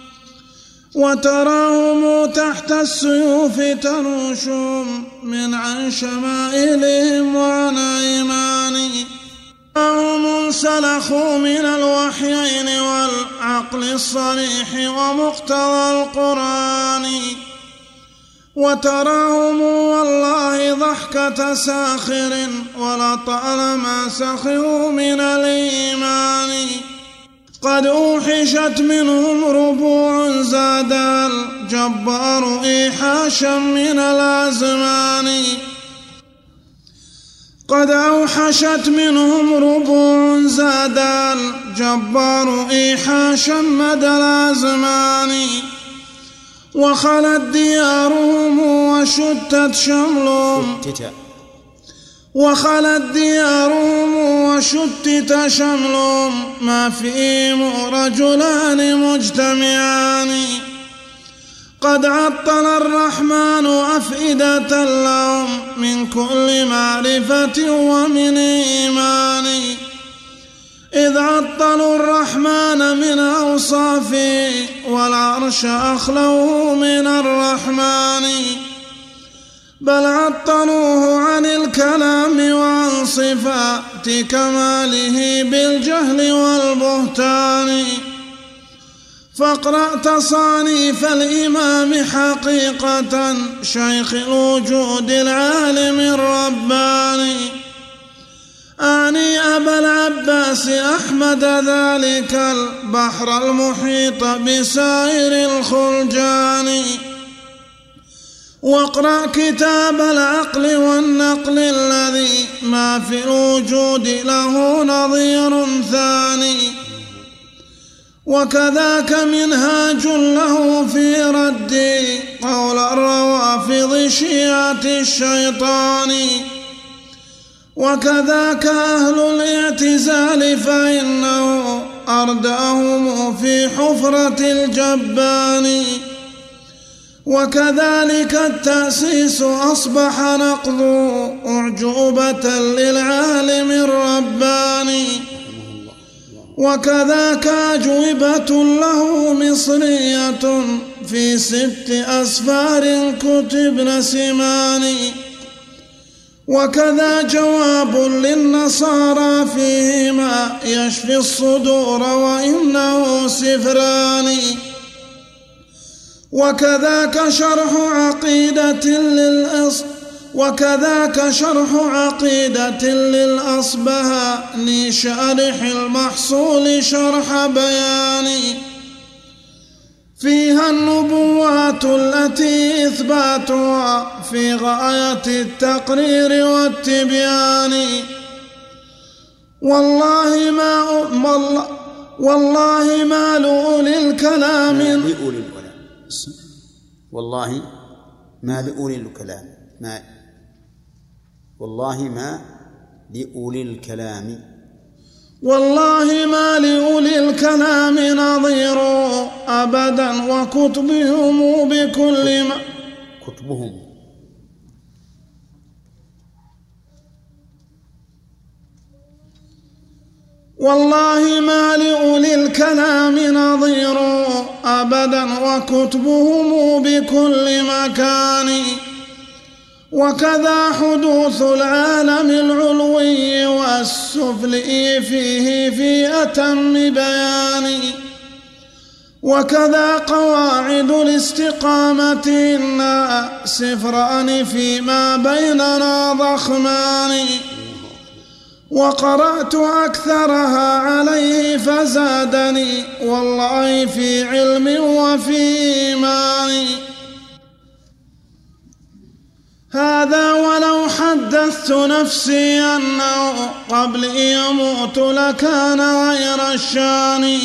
وتراهم تحت السيوف تنوشهم من عن شمائلهم وعن أيمان، هم سلخوا من الوحيين والعقل الصريح ومقتضى القرآن، وتراهم والله ضحكة ساخر ولطالما سخروا من الإيمان، قد أوحشت منهم ربوع زاد الجبار إيحاشا من الأزمان، قد أوحشت منهم ربوع زاد الجبار إيحاشا مدى الأزمان، وخلت ديارهم وشتت شملهم، وخلت ديارهم وشتت شملهم ما فيهم رجلان مجتمعان، قد عطل الرحمن أفئدة لهم من كل معرفة ومن إيمان، إذ عطلوا الرحمن من أوصافه والعرش أخلوه من الرحمن، بل عطلوه عن الكلام وعن صفات كماله بالجهل والبهتان، فاقرأ تصانيف الإمام حقيقة شيخ الوجود العالم الرباني، أعني أبا العباس أحمد ذلك البحر المحيط بسائر الخلجان. واقرأ كتاب العقل والنقل الذي ما في الوجود له نظير ثاني، وكذاك منهاج له في رد قول الروافض شيعة الشيطان. وكذاك أهل الاعتزال فإنه أرداهم في حفرة الجبان. وكذلك التأسيس أصبح نقض أعجوبة للعالم الرباني. وكذاك أجوبة له مصرية في 6 أسفار كتبن سماني. وكذا جواب للنصارى فيهما يشفي الصدور وإنه سفران. وكذاك شرح عقيدة للأصبهاني شارح المحصول شرح بيان، فيها النبوات التي إثباتها في غاية التقرير والتبيان. والله ما لأولي الكلام والله ما لأولي الكلام والله ما لأولي الكلام والله ما لأولي الكلام نظير أبدا، وكتبهم بكل ما والله ما لأولي الكلام نظير أبدا، وكتبهم بكل مكان. وكذا حدوث العالم العلوي والسفلي فيه في أتم بيان. وكذا قواعد الاستقامة إن سفران فيما بيننا ضخمان. وقرأت أكثرها عليه فزادني والله في علم وفي إيمان. هذا ولو حدثت نفسي أنه قبل يموت لكان غير الشان.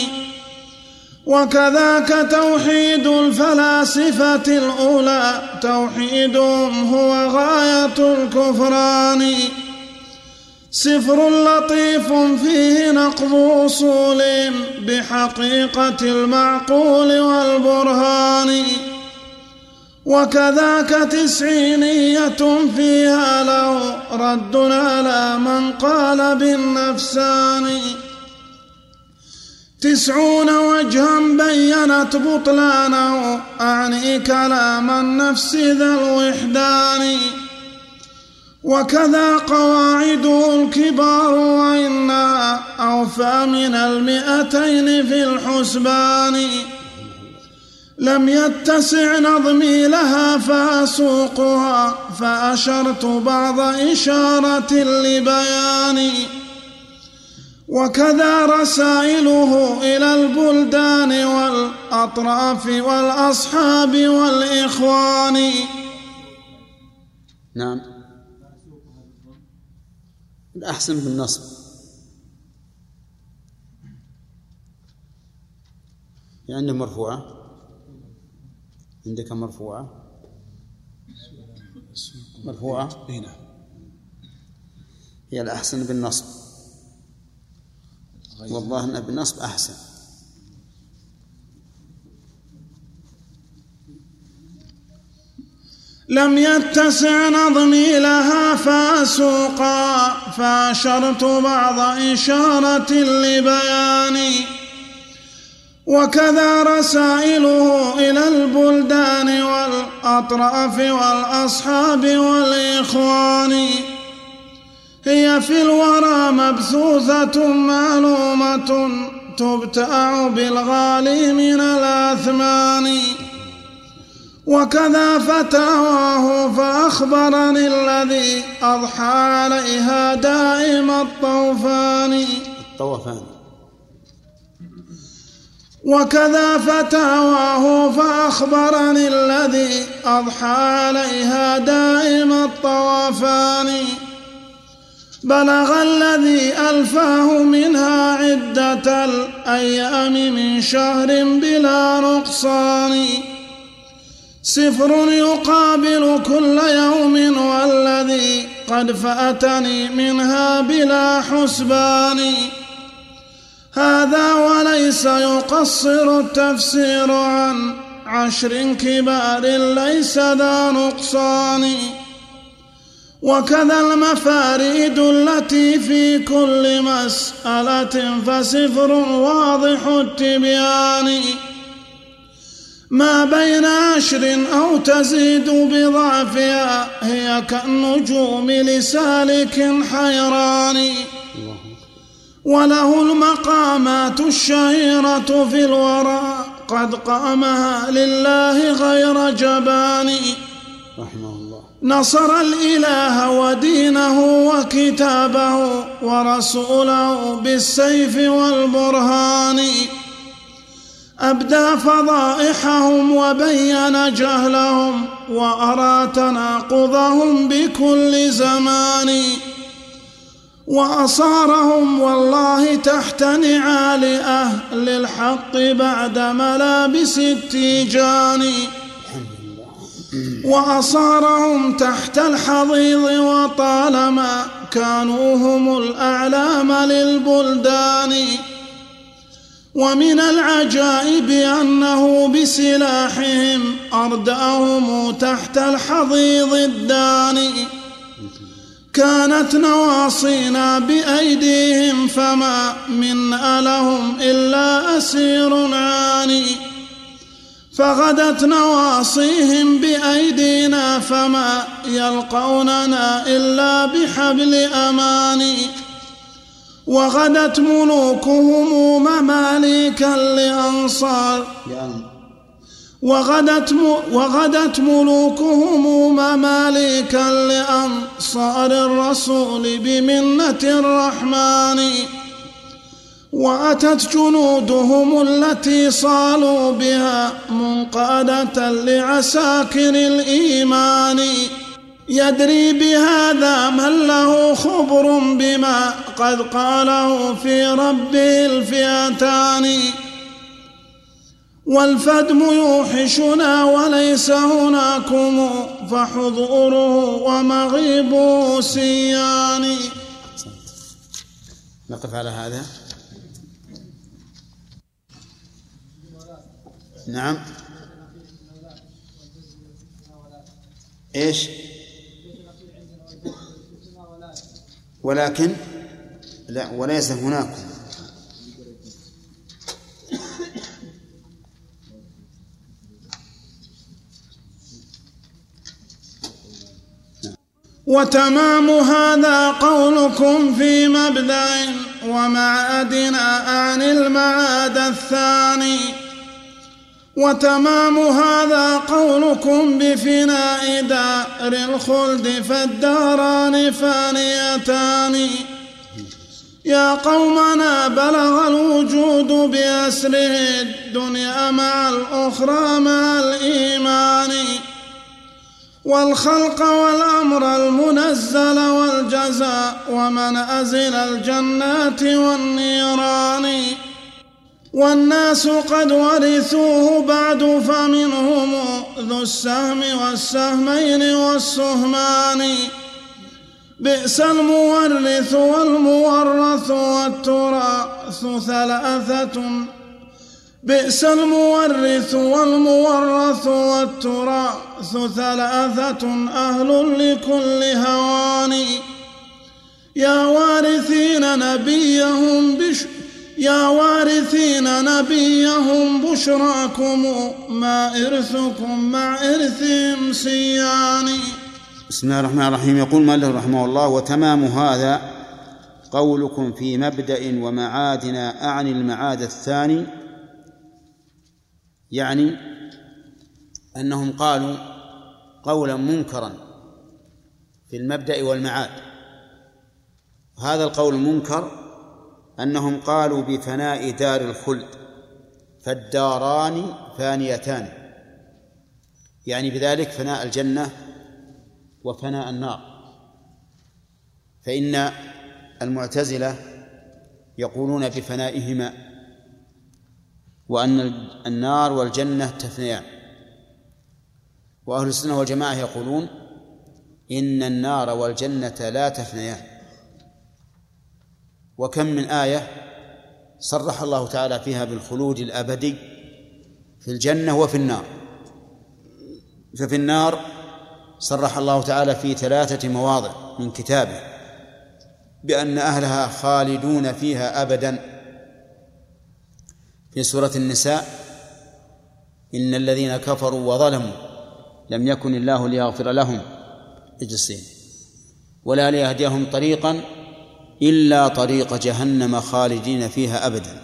وكذاك توحيد الفلاسفة الأولى توحيدهم هو غاية الكفران. سفر لطيف فيه نقض أصول بحقيقة المعقول والبرهان. وكذاك 90 فيها له رد على من قال بالنفسان. 90 وجها بينت بطلانه أعني كلام النفس ذا الوحدان. وكذا قواعده الكبار وإنها أوفى من 200 في الحسبان. لم يتسع نظمي لها فأسوقها فأشرت بعض إشارة لبيان. وكذا رسائله إلى البلدان والأطراف والأصحاب والإخوان. نعم، الأحسن بالنصب. يعني مرفوعة، عندك مرفوعة هي الأحسن بالنصب، والله أن بالنصب أحسن. لم يتسع نظمي لها فأسوقا فأشرت بعض إشارة لبيان. وكذا رسائله إلى البلدان والأطراف والأصحاب والإخوان هي في الورى مبثوثة معلومة تبتاع بالغالي من الأثمان. وكذا فتاواه فأخبرني الذي أضحى عليها دائم الطوفان. وكذا فتاواه فأخبرني الذي أضحى عليها دائم الطوافان. بلغ الذي ألفاه منها عدة الأيام من شهر بلا نقصان. صفر يقابل كل يوم والذي قد فأتني منها بلا حسبان. هذا وليس يقصر التفسير عن 10 كبار ليس ذا نقصان. وكذا المفاريد التي في كل مسألة فصفر واضح التبيان. ما بين 10 أو تزيد بضعفها هي كالنجوم لسالك حيران. وله المقامات الشهيرة في الورى قد قامها لله غير جبان. رحمه الله. نصر الإله ودينه وكتابه ورسوله بالسيف والبرهان. أبدى فضائحهم وبين جهلهم وأرى تناقضهم بكل زمان. وأصارهم والله تحت نعال أهل الحق بعد ملابس التيجان. وأصارهم تحت الحضيض وطالما كانوا هم الأعلام للبلدان. ومن العجائب أنه بسلاحهم أردأهم تحت الحضيض الداني. كانت نواصينا بأيديهم فما منا لهم إلا أسير عاني. فغدت نواصيهم بأيدينا فما يلقوننا إلا بحبل أماني. وغدت ملوكهم مماليكا لأنصار وغدت ملوكهم مماليكا لأنصار الرسول بمنة الرحمن. وأتت جنودهم التي صالوا بها منقادة لعساكر الإيمان. يدري بهذا من له خبر بما قد قاله في ربه الفئتان. والفدم يوحشنا وليس هناكم فحضوره ومغيبه سيان. نقف على هذا. نعم. إيش؟ ولكن لا وليس هناك. وتمام هذا قولكم في مبدأ ومعادنا عن المعاد الثاني. وتمام هذا قولكم بفناء دار الخلد فالداران فانيتان. يا قومنا بلغ الوجود بأسره الدنيا مع الأخرى مع الإيمان. والخلق والأمر المنزل والجزاء ومنازل الجنات والنيران. والناس قد ورثوه بعد فمنهم ذو السهم والسهمين والسهمان. بئس المورث والمورث والتراث ثلاثة. بئس المورث والمورث والتراث ثلاثة أهل لكل هوان. يا وارثين نبيهم بشراكم ما إرثكم مع إرثهم سيان. بسم الله الرحمن الرحيم. يقول مالك رحمه الله: وتمام هذا قولكم في مبدأ ومعادنا أعني المعاد الثاني، يعني أنهم قالوا قولا منكرا في المبدأ والمعاد. هذا القول المنكر أنهم قالوا بفناء دار الخلد، فالداران فانيتان، يعني بذلك فناء الجنة وفناء النار. فإن المعتزلة يقولون بفنائهما، وأن النار والجنة تفنيان، وأهل السنة والجماعة يقولون إن النار والجنة لا تفنيان. وكم من آية صرح الله تعالى فيها بالخلود الأبدي في الجنة وفي النار. ففي النار صرح الله تعالى في 3 مواضع من كتابه بأن أهلها خالدون فيها أبدا. في سورة النساء: إن الذين كفروا وظلموا لم يكن الله ليغفر لهم اجسين ولا ليهديهم طريقا إلا طريق جهنم خالدين فيها أبدا.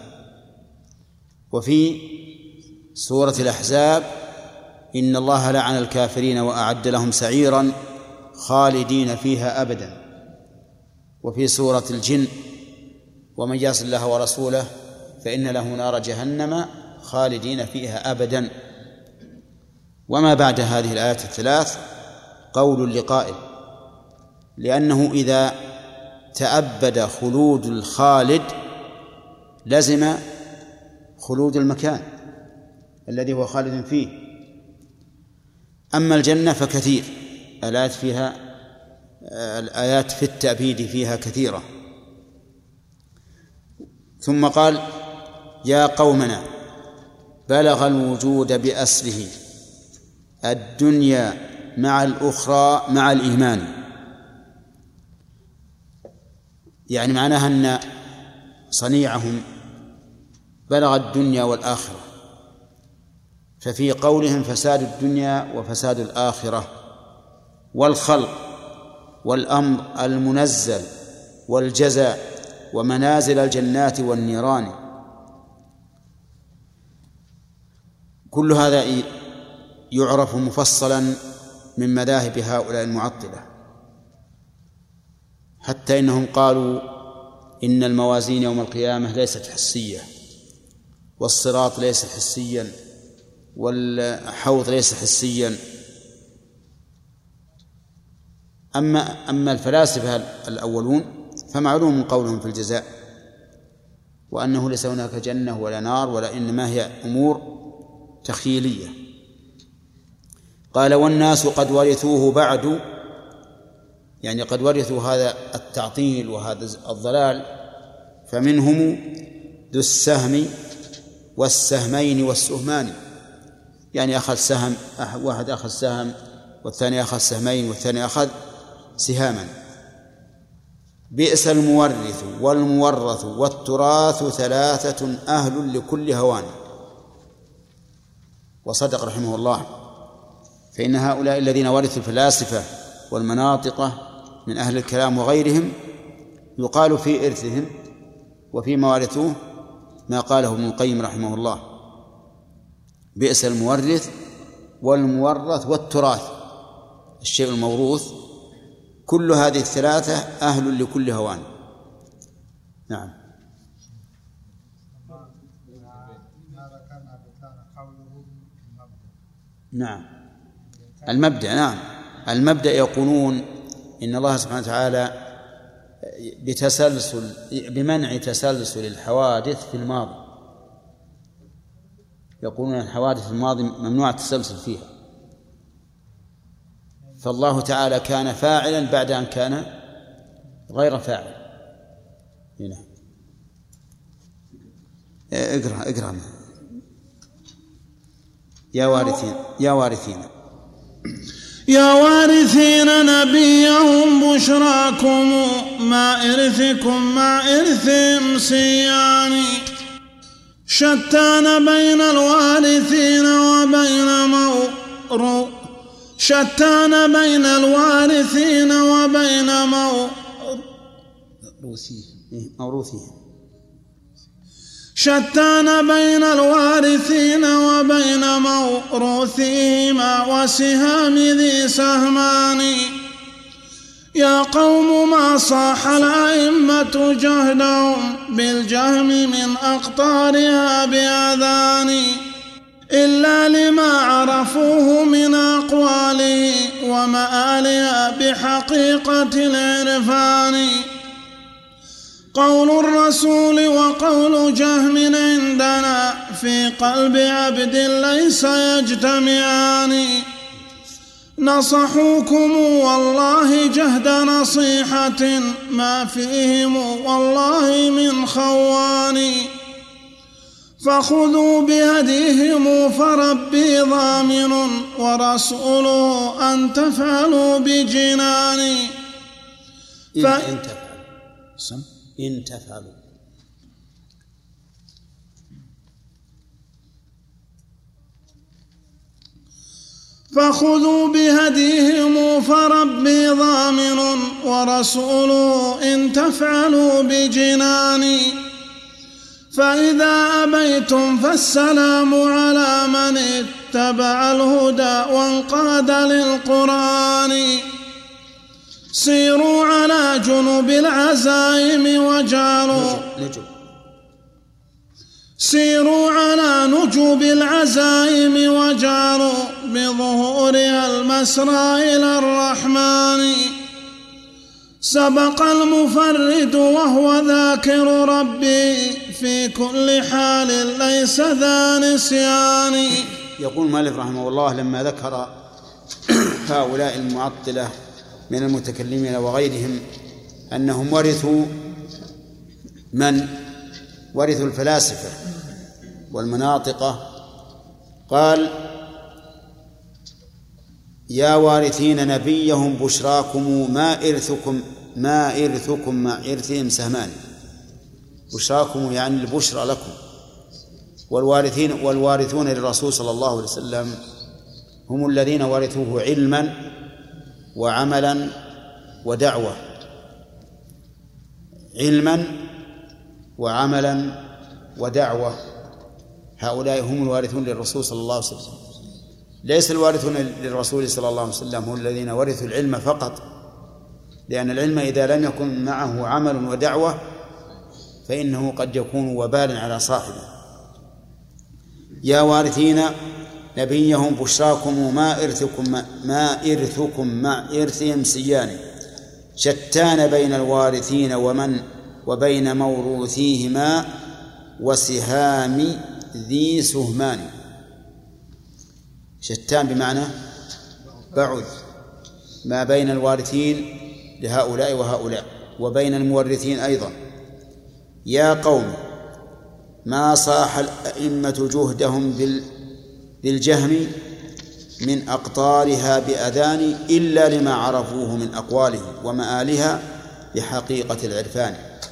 وفي سورة الأحزاب: إن الله لعن الكافرين وأعد لهم سعيرا خالدين فيها أبدا. وفي سورة الجن: ومن يعص الله ورسوله فإن له نار جهنم خالدين فيها أبدا. وما بعد هذه الآيات الثلاث قول لقائل، لأنه إذا تأبد خلود الخالد لزم خلود المكان الذي هو خالد فيه. أما الجنة فكثير، الآيات في التأبيد فيها كثيرة. ثم قال: يا قومنا بلغ الوجود بأسره الدنيا مع الأخرى مع الإيمان. يعني معناها أن صنيعهم بلغ الدنيا والآخرة، ففي قولهم فساد الدنيا وفساد الآخرة، والخلق والأمر المنزل والجزاء ومنازل الجنات والنيران، كل هذا يعرف مفصلا من مذاهب هؤلاء المعطلة، حتى إنهم قالوا إن الموازين يوم القيامة ليست حسية، والصراط ليس حسيا، والحوض ليس حسيا. أما الفلاسفة الأولون فمعلوم من قولهم في الجزاء، وأنه ليس هناك جنة ولا نار، ولا إنما هي أمور تخيلية. قال: والناس قد ورثوه بعد، يعني قد ورثوا هذا التعطيل وهذا الضلال، فمنهم ذو السهم والسهمين والسهمان، يعني أخذ سهم، واحد أخذ سهم والثاني أخذ سهمين والثاني أخذ سهاما. بئس المورث والمورث والتراث 3 أهل لكل هوان. وصدق رحمه الله، فإن هؤلاء الذين ورثوا الفلاسفة والمناطقة من أهل الكلام وغيرهم يقال في إرثهم وفيما ورثوه ما قاله ابن القيم رحمه الله: بئس المورث والمورث والتراث، الشيء الموروث، كل هذه 3 أهل لكل هوان. نعم. نعم المبدأ، نعم المبدأ يقولون إن الله سبحانه وتعالى بمنع تسلسل الحوادث في الماضي، يقولون الحوادث في الماضي ممنوع التسلسل فيها، فالله تعالى كان فاعلا بعد أن كان غير فاعل. هنا اقرأ يا وارثين يا وارثين نبيهم بشراكم مع إرثكم مع إرثهم سيان، شتان بين الوارثين موروثيهم. شتان بين الوارثين وبين موروثهما وسهام ذي سهمان. يا قوم ما صاح الأئمة جهدهم بالجهم من أقطارها بأذان إلا لما عرفوه من أقواله ومآلها بحقيقة العرفان. قول الرسول وقول جهم عندنا في قلب عبد ليس يجتمعان. نصحوكم والله جهد نصيحة ما فيهم والله من خوان. فخذوا بهديهم فربي ضامن ورسوله أن تفعلوا بجنان. إن تفعلوا فخذوا بهديهم فربي ضامن ورسوله إن تفعلوا بجنان. فإذا أبيتم فالسلام على من اتبع الهدى وانقاد للقرآن. سيروا على جنوب العزائم وجعلوا سيروا على نجوب العزائم وجعلوا بظهورها المسرى إلى الرحمن. سبق المفرد وهو ذاكر ربي في كل حال ليس ذا نسيان. يقول المؤلف رحمه الله لما ذكر هؤلاء المعطلة من المتكلمين وغيرهم أنهم ورثوا ورثوا الفلاسفة والمناطقة، قال: يا وارثين نبيهم بشراكم ما إرثكم مع إرثهم سهمان. بشراكم يعني البشرى لكم. والوارثون للرسول صلى الله عليه وسلم هم الذين ورثوه علما وعملا ودعوة. علما وعملا ودعوة، هؤلاء هم الوارثون للرسول صلى الله عليه وسلم. ليس الوارثون للرسول صلى الله عليه وسلم هم الذين ورثوا العلم فقط، لأن العلم إذا لم يكن معه عمل ودعوة فإنه قد يكون وبالا على صاحبه. يا وارثين نبيهم بشراكم ما إرثكم مع إرثهم سيان. شتان بين الوارثين وبين موروثيهما وسهام ذي سهمان. شتان بمعنى بعد ما بين الوارثين لهؤلاء وهؤلاء وبين المورثين أيضا. يا قوم ما صاح الأئمة جهدهم بالجهم من أقطارها بأذان إلا لما عرفوه من أقواله ومآلها بحقيقة العرفان.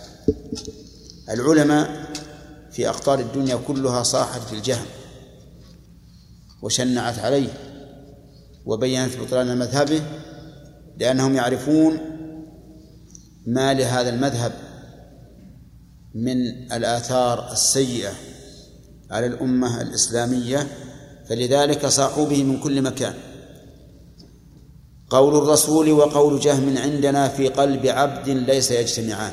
العلماء في أقطار الدنيا كلها صاحت في الجهم وشنعت عليه وبينت بطلان مذهبه، لأنهم يعرفون ما لهذا المذهب من الآثار السيئة على الأمة الإسلامية، فلذلك صاحوا به من كل مكان. قول الرسول وقول جهم عندنا في قلب عبد ليس يجتمعان.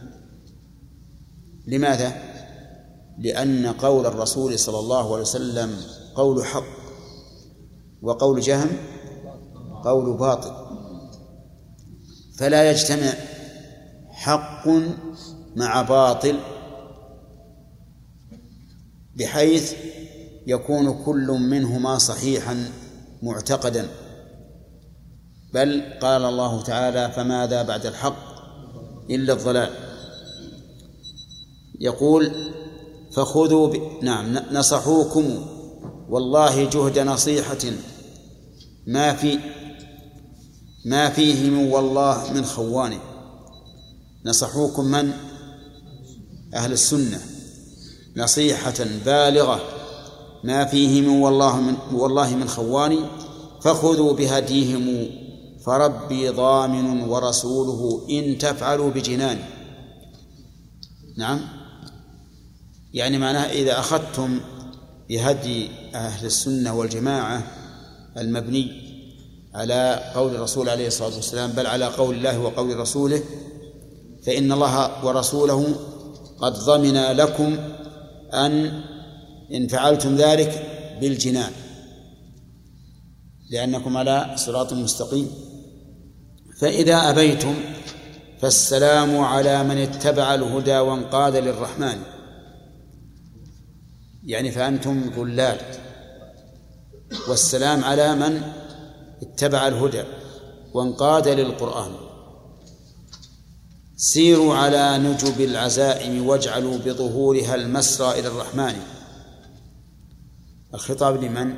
لماذا؟ لأن قول الرسول صلى الله عليه وسلم قول حق، وقول جهم قول باطل، فلا يجتمع حق مع باطل بحيث يكون كل منهما صحيحا معتقدا. بل قال الله تعالى: فماذا بعد الحق إلا الضلال. يقول: فخذوا نصحوكم والله جهد نصيحة ما فيهم والله من خوان. نصحوكم من؟ أهل السنة، نصيحة بالغة ما فيهم والله من خوان. فخذوا بهديهم فربي ضامن ورسوله إن تفعلوا بجنان. نعم، يعني معناه إذا أخذتم بهدي أهل السنة والجماعة المبني على قول الرسول عليه الصلاة والسلام، بل على قول الله وقول رسوله، فإن الله ورسوله قد ضمن لكم إن فعلتم ذلك بالجنان، لأنكم على صراط مستقيم. فإذا أبيتم فالسلام على من اتبع الهدى وانقاد للرحمن، يعني فأنتم ضلال، والسلام على من اتبع الهدى وانقاد للقرآن. سيروا على نجب العزائم واجعلوا بظهورها المسرى إلى الرحمن. الخطاب لمن؟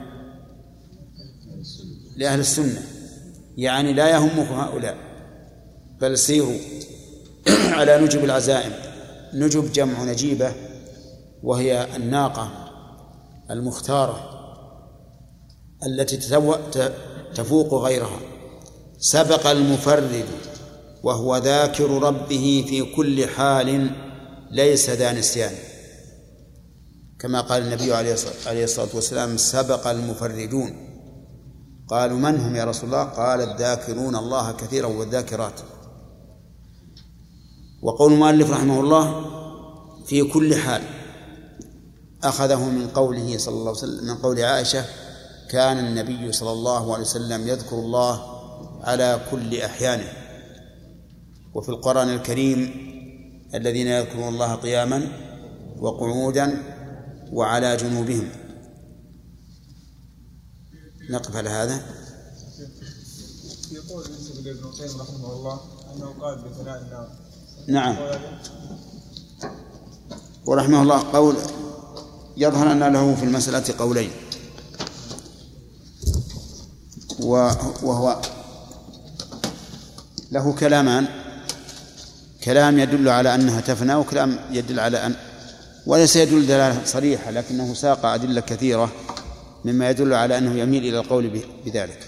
لأهل السنة، يعني لا يهمكم هؤلاء، بل سيروا على نجب العزائم. نجب جمع نجيبة، وهي الناقة المختارة التي تفوق غيرها. سبق المفرد وهو ذاكر ربه في كل حال ليس ذا نسيان، كما قال النبي عليه الصلاة والسلام: سبق المفردون. قالوا: من هم يا رسول الله؟ قال: الذاكرون الله كثيرا والذاكرات. وقول المؤلف رحمه الله في كل حال أخذه من قوله صلى الله عليه وسلم، من قول عائشة: كان النبي صلى الله عليه وسلم يذكر الله على كل أحيانه. وفي القرآن الكريم: الذين يذكرون الله قياما وقعودا وعلى جنوبهم. نقف على هذا. يقول ابن القيم رحمه الله أنه قال بثناء النار. نعم، ورحمه الله قول يظهر أن له في المسألة قولين، وهو له كلامان: كلام يدل على أنها تفنى، وكلام يدل على أن، وليس يدل دلالة صريحة، لكنه ساق أدلة كثيرة مما يدل على أنه يميل إلى القول بذلك.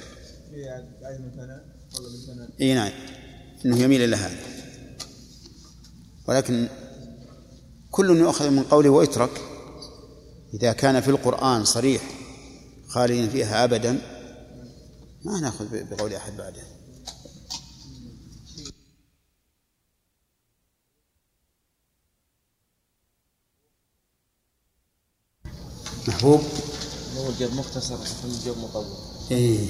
إيه نعم، أنه يميل إلى هذا، ولكن كل يؤخذ من قوله ويترك. إذا كان في القرآن صريح خالدين فيها أبدا ما نأخذ بقول أحد بعده. محبوب موجب مختصر موجب مطول. إيه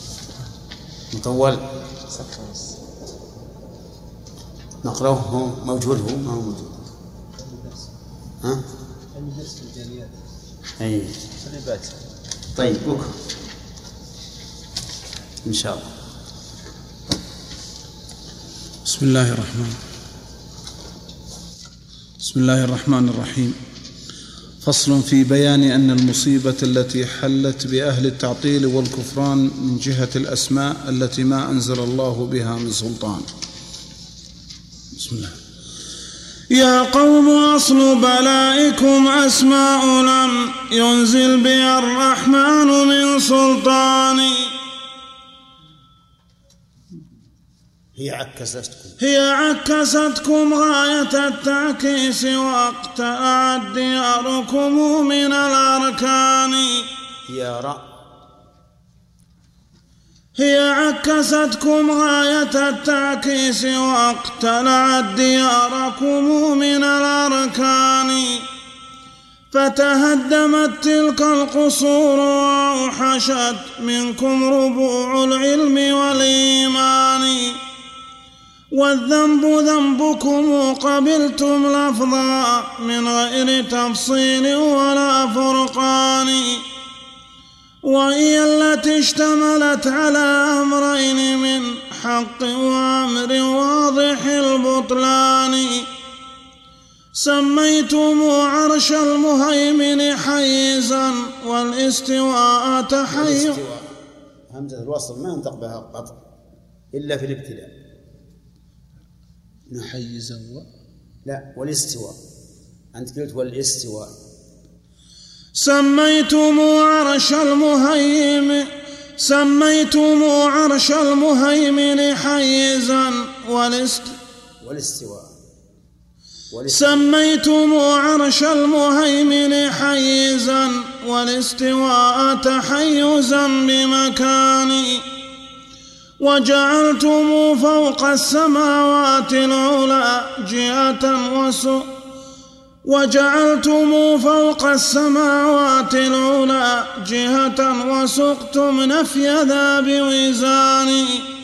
مطول. نقرأه، هو موجود، هو ما هو موجود. ها؟ أي. طيب بكرة إن شاء الله. بسم الله الرحمن الرحيم. فصل في بيان أن المصيبة التي حلت بأهل التعطيل والكفران من جهة الأسماء التي ما أنزل الله بها من سلطان. بسم الله. يا قوم أصل بلائكم أسماء لم ينزل بها الرحمن من سلطان. هي عكستكم غاية التعكيس واقتلعت دياركم من الأركان. هي عكستكم غاية التعكيس واقتلعت دياركم من الأركان. فتهدمت تلك القصور وأوحشت منكم ربوع العلم والإيمان. والذنب ذنبكم قبلتم لفظا من غير تفصيل ولا فرقان. وهي التي اشتملت على أمرين من حق وأمر واضح البطلان. سميتم عرش المهيمن حيزا والاستواء تحيز. همزة الوصل ما ينطق بها قطع إلا في الابتداء. نحيزا لا، والاستواء، أنت قلت والاستواء. سميتم عرش المهيمن حيزا والاستواء. سميتم عرش المهيمن حيزا والاستواء تحيزا بمكان وجعلتم فوق السماوات العلى جهة وسقتم نفي ذا بوزان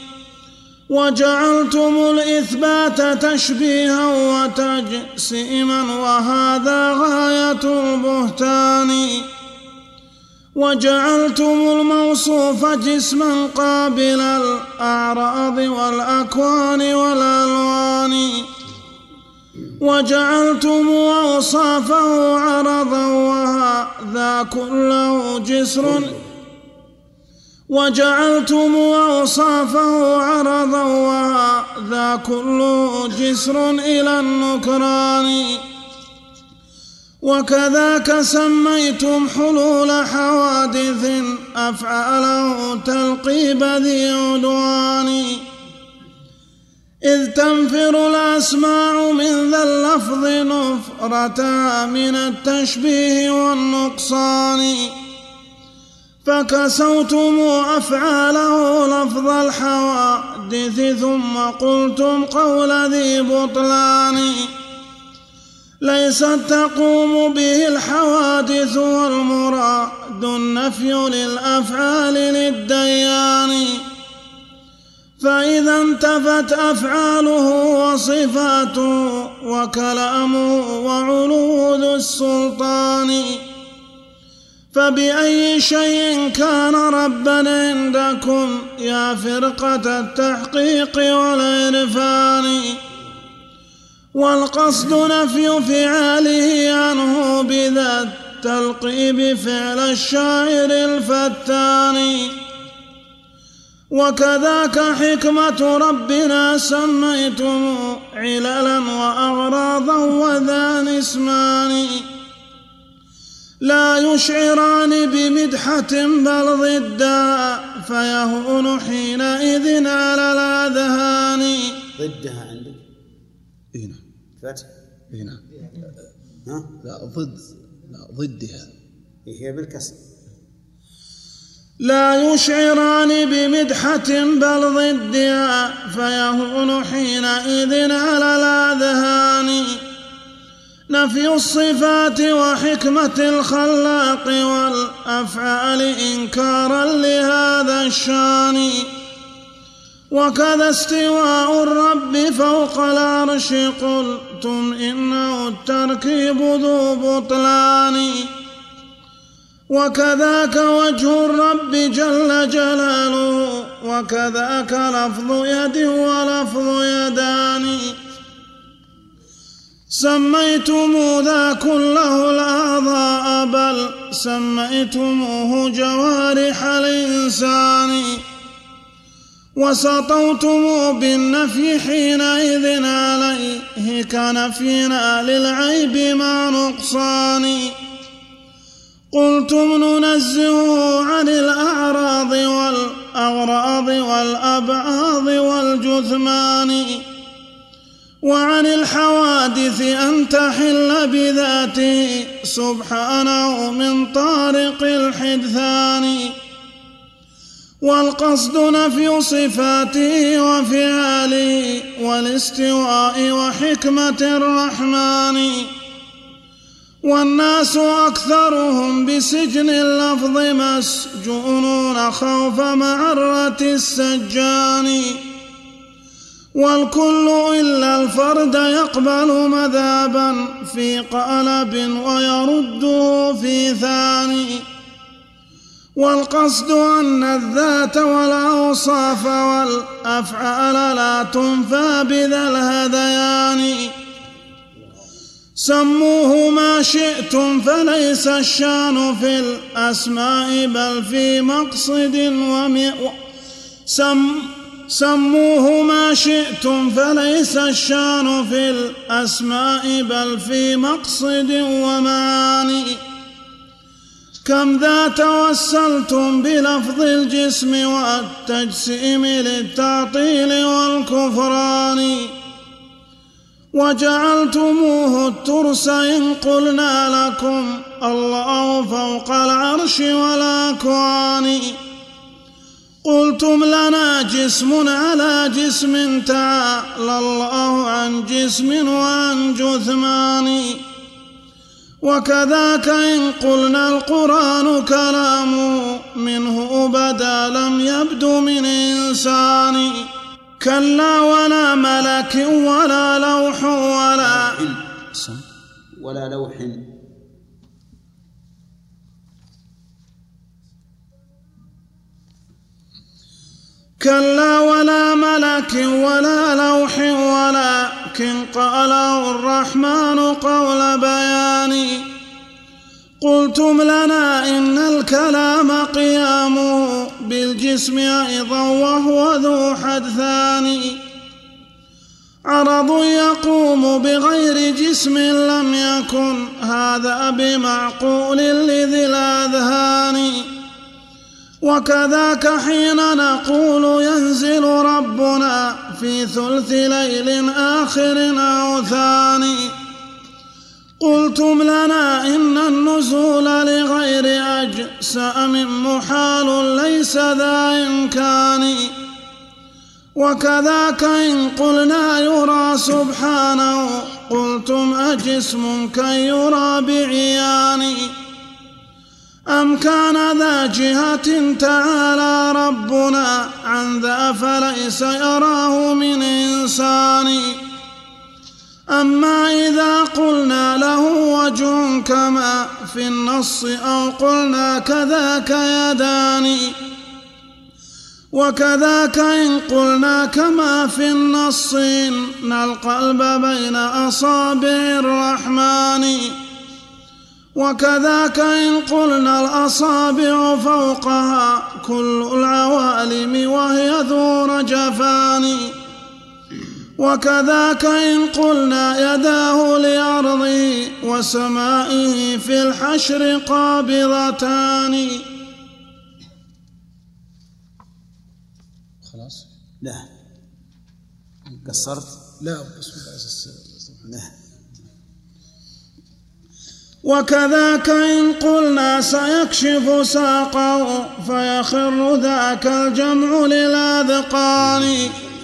وجعلتم الإثبات تشبيها وتجسيما وهذا غاية البهتان وجعلتم الموصوف جسما قابل الأعراض والأكوان والألوان وجعلتم أوصافه عرضا وهذا كله جسر إلى النكران وكذاك سميتم حلول حوادث أفعاله تلقيب ذي عدوان إذ تنفر الأسماع من ذا اللفظ نفرتا من التشبيه والنقصان فكسوتم أفعاله لفظ الحوادث ثم قلتم قول ذي بطلان ليست تقوم به الحوادث والمراد النفي للأفعال للديان فإذا انتفت أفعاله وصفاته وكلامه وعلو ذو السلطان فبأي شيء كان ربا عندكم يا فرقة التحقيق والعرفان والقصد نفي فعاله عنه بذا التلقيب فعل الشاعر الفتان وكذاك حكمة ربنا سميتم عللا وأغراضا وذان اسمان لا يشعران بمدحة بل ضدها فيهون حينئذ على الأذهان ضدها عندك هنا فتح هنا ها ضدها هي بالكسر لا يشعران بمدحة بل ضدها فيهون حينئذ على الأذهان نفي الصفات وحكمة الخلاق والأفعال إنكارا لهذا الشان وكذا استواء الرب فوق العرش قلتم إنه التركيب ذو بطلان وكذاك وجه الرب جل جلاله وكذاك لفظ يد ولفظ يدان سميتم ذا كله الأعضاء بل سميتموه جوارح الإنسان وسطوتم بالنفي حينئذ عليه كنفينا للعيب مع نقصان قلتم ننزه عن الأعراض والأغراض والأبعاض والجثمان وعن الحوادث أن تحل بذاته سبحانه من طارق الحدثان والقصد نفي صفاته وفعاله والاستواء وحكمة الرحمن والناس أكثرهم بسجن اللفظ مسجونون خوف معرة السجان والكل إلا الفرد يقبل مذابا في قالب ويرده في ثاني والقصد أن الذات والأوصاف والأفعال لا تنفى بذا الهذيان سموه ما شئتم فليس الشان في الأسماء بل في مقصد سموه ما شئتم فليس الشان في الأسماء بل في مقصد ومعاني كم ذا توسلتم بلفظ الجسم والتجسيم للتعطيل والكفران وجعلتموه الترس إن قلنا لكم الله فوق العرش والأكوان. قلتم لنا جسم على جسم تعالى الله عن جسم وعن جثمان. وكذاك إن قلنا القرآن كلامه منه بدا لم يبد من إنسان. كلا ولا ملك ولا لوح ولا لوح كلا ولا ملك ولا لوح ولكن قاله الرحمن قول بيان. قلتم لنا إن الكلام قيامه بالجسم أيضا وهو ذو حدثان. عرض يقوم بغير جسم لم يكن هذا بمعقول لذي الأذهان. وكذاك حين نقول ينزل ربنا في ثلث ليل آخر أو ثاني. قلتم لنا إن النزول لغير أجسام محال ليس ذا إمكان. وكذاك إن قلنا يرى سبحانه قلتم أجسم كي يرى بعيان. أم كان ذا جهة تعالى ربنا عن ذا فليس يراه من إنسان. أما إذا قلنا له وجه كما في النص أو قلنا كذاك يدان. وكذاك إن قلنا كما في النص إن القلب بين أصابع الرحمن. وكذاك إن قلنا الأصابع فوقها كل العوالم وهي ذو رجفان. وكذاك إن قلنا يداه لأرضه وسمائه في الحشر قابضتان. خلاص؟ لا قصرت؟ لا بسم الله. لا. وكذاك إن قلنا سيكشف ساقه فيخر ذاك الجمع للأذقان.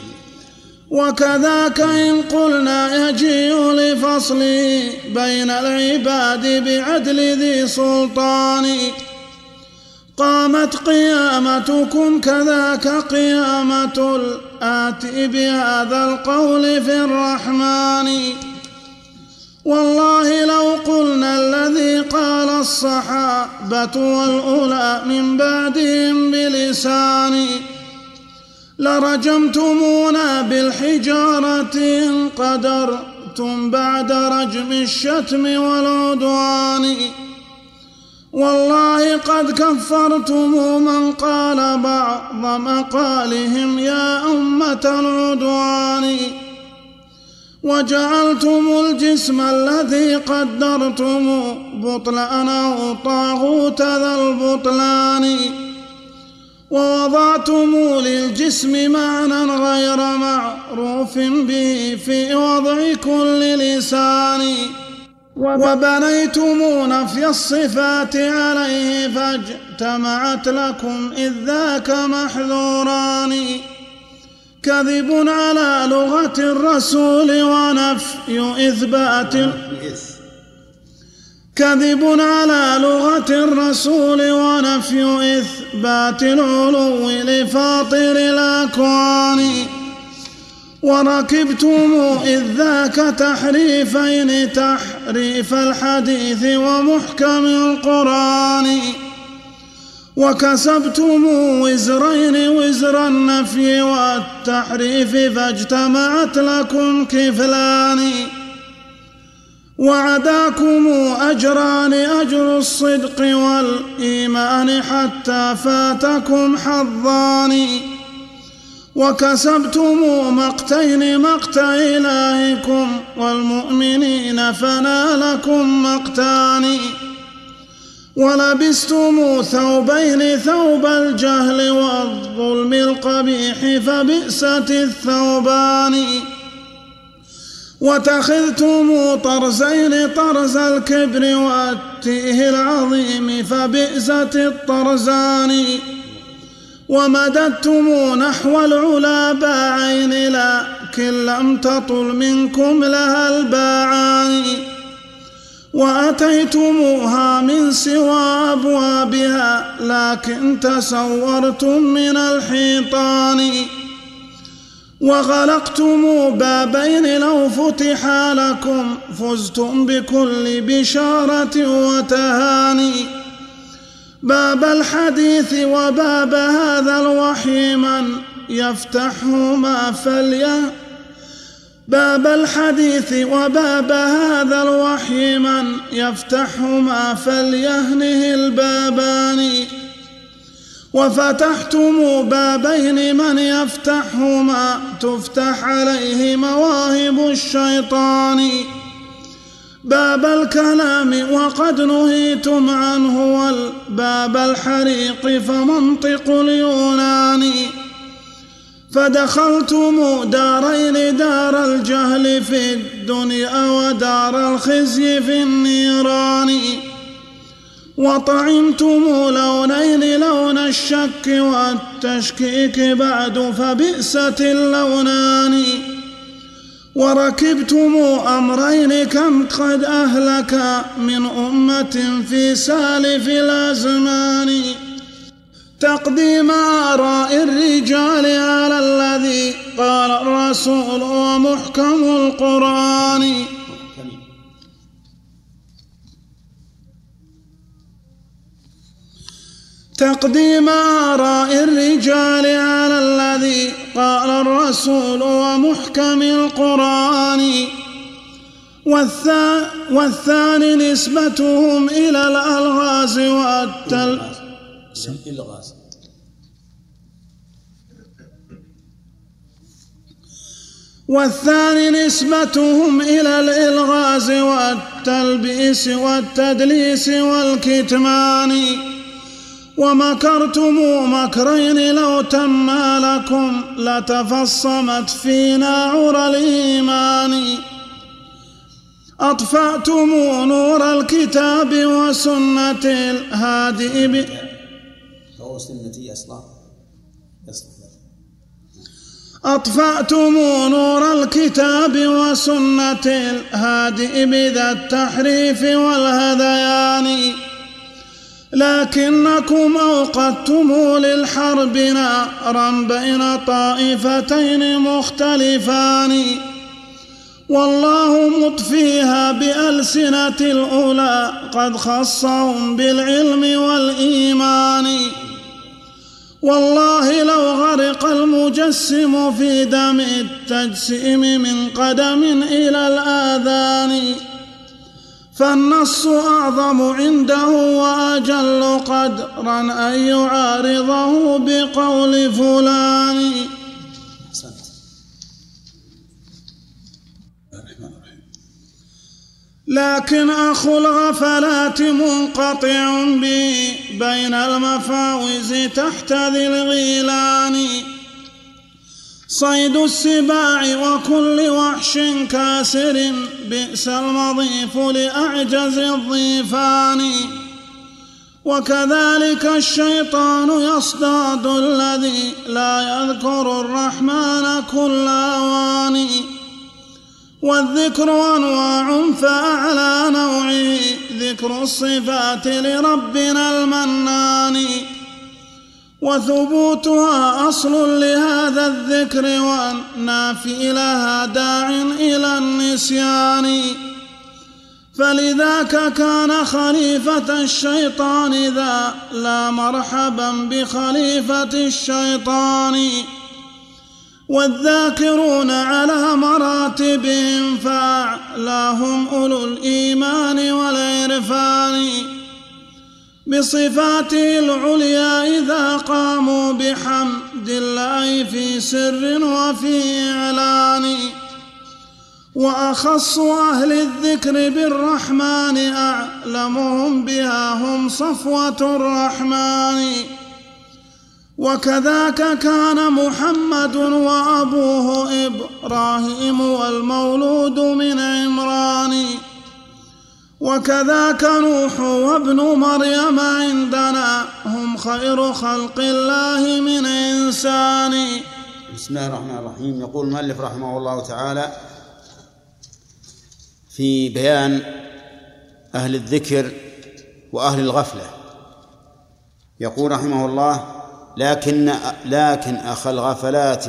وكذاك إن قلنا يجيء لفصله بين العباد بعدل ذي سلطان. قامت قيامتكم كذاك قيامة الآتي بهذا القول في الرحمن. والله لو قلنا الذي قال الصحابة والأولى من بعدهم بلسان لرجمتمونا بالحجارة إن قدرتم بعد رجم الشتم والعدوان. والله قد كفرتم من قال بعض مقالهم يا أمة العدوان. وجعلتم الجسم الذي قدرتم بطلانه طاغوت ذا البطلان. ووضعتم للجسم معنى غير معروف به في وضع كل لسان. وبنيتم نفي الصفات عليه فاجتمعت لكم إذ ذاك محذوران. كذب على لغة الرسول ونفي إثبات كذب على لغة الرسول ونفي إثبات العلو لفاطر الأكوان. وركبتم إذ ذاك تحريفين تحريف الحديث ومحكم القرآن. وكسبتم وزرين وزر النفي والتحريف فاجتمعت لكم كفلان. وعداكم أجران أجر الصدق والإيمان حتى فاتكم حظان. وكسبتم مقتين مقت إلهكم والمؤمنين فنالكم مقتان. ولبستم ثوبين ثوب الجهل والظلم القبيح فبئست الثوبان. واتخذتم طرزين طرز الكبر والتيه العظيم فبئست الطرزان ومددتم نحو العلا باعين لكن لم تطل منكم لها الباعان وأتيتموها من سوى أبوابها لكن تسورتم من الحيطان وغلقتم بابين لو فتحا لكم فزتم بكل بشارة وتهاني باب الحديث وباب هذا الوحي من يفتحهما باب الحديث وباب هذا الوحي من يفتحهما فليهنه البابان وفتحتم بابين من يفتحهما تفتح عليه مواهب الشيطان باب الكلام وقد نهيتم عنه والباب الحريق فمنطق اليونان فدخلتم دارين دار الجهل في الدنيا ودار الخزي في النيران وطعمتم لونين لون الشك والتشكيك بعد فبئست اللونان وركبتم أمرين كم قد أهلك من أمة في سالف الأزمان تقديم آراء الرجال على الذي قال الرسول ومحكم القرآن تقديم آراء الرجال على الذي قال الرسول ومحكم القرآن والثاني نسبتهم إلى الألغاز والثاني نسبتهم إلى الإلغاز والتلبيس والتدليس والكتمان ومكرتم مكرين لو تم لكم لتفصمت فينا عرى الإيمان أطفأتم نور الكتاب وسنة الهادي أطفأتم نور الكتاب وسنة الهادي بذا التحريف والهذيان لكنكم أوقدتم للحرب نارا بين طائفتين مختلفان والله مطفيها بألسنة الأولى قد خصهم بالعلم والإيمان والله لو غرق المجسم في دم التجسيم من قدم إلى الآذان فالنص أعظم عنده وأجل قدرا أن يعارضه بقول فلان. لكن أخو الغفلات منقطع بي بين المفاوز تحت ذي الغيلان صيد السباع وكل وحش كاسر بئس المضيف لأعجز الضيفان وكذلك الشيطان يصطاد الذي لا يذكر الرحمن كل أوان والذكر أنواع فأعلى نوعه ذكر الصفات لربنا المنان وثبوتها أصل لهذا الذكر والنافي لها داع إلى النسيان فلذاك كان خليفة الشيطان ذا لا مرحبا بخليفة الشيطان والذاكرون على مراتبهم فأعلاهم أولو الإيمان والعرفان بصفاته العليا إذا قاموا بحمد الله في سر وفي إعلان وأخص أهل الذكر بالرحمن أعلمهم بها هم صفوة الرحمن وكذاك كان محمد وأبوه إبراهيم والمولود من عمران وكذاك نوح وابن مريم عندنا هم خير خلق الله من إنسان. بسم الله الرحمن الرحيم. يقول المؤلف رحمه الله تعالى في بيان أهل الذكر وأهل الغفلة، يقول رحمه الله: لكن أخ الغفلات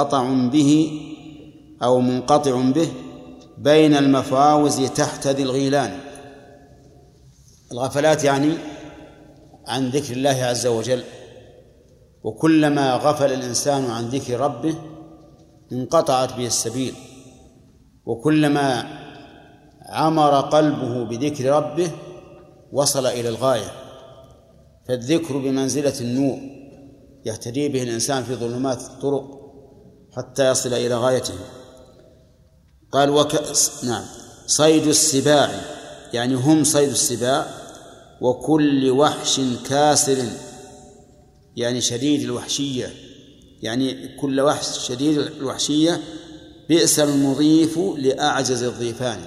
منقطع به بين المفاوز تحت ذي الغيلان. الغفلات يعني عن ذكر الله عز وجل، وكلما غفل الإنسان عن ذكر ربه انقطعت به السبيل، وكلما عمر قلبه بذكر ربه وصل إلى الغاية. فالذكر بمنزلة النور يهتدي به الإنسان في ظلمات الطرق حتى يصل إلى غايته. قال صيد السباع يعني هم صيد السباع، وكل وحش كاسر يعني شديد الوحشية، يعني كل وحش شديد الوحشية بئس المضيف لأعجز الضيفان.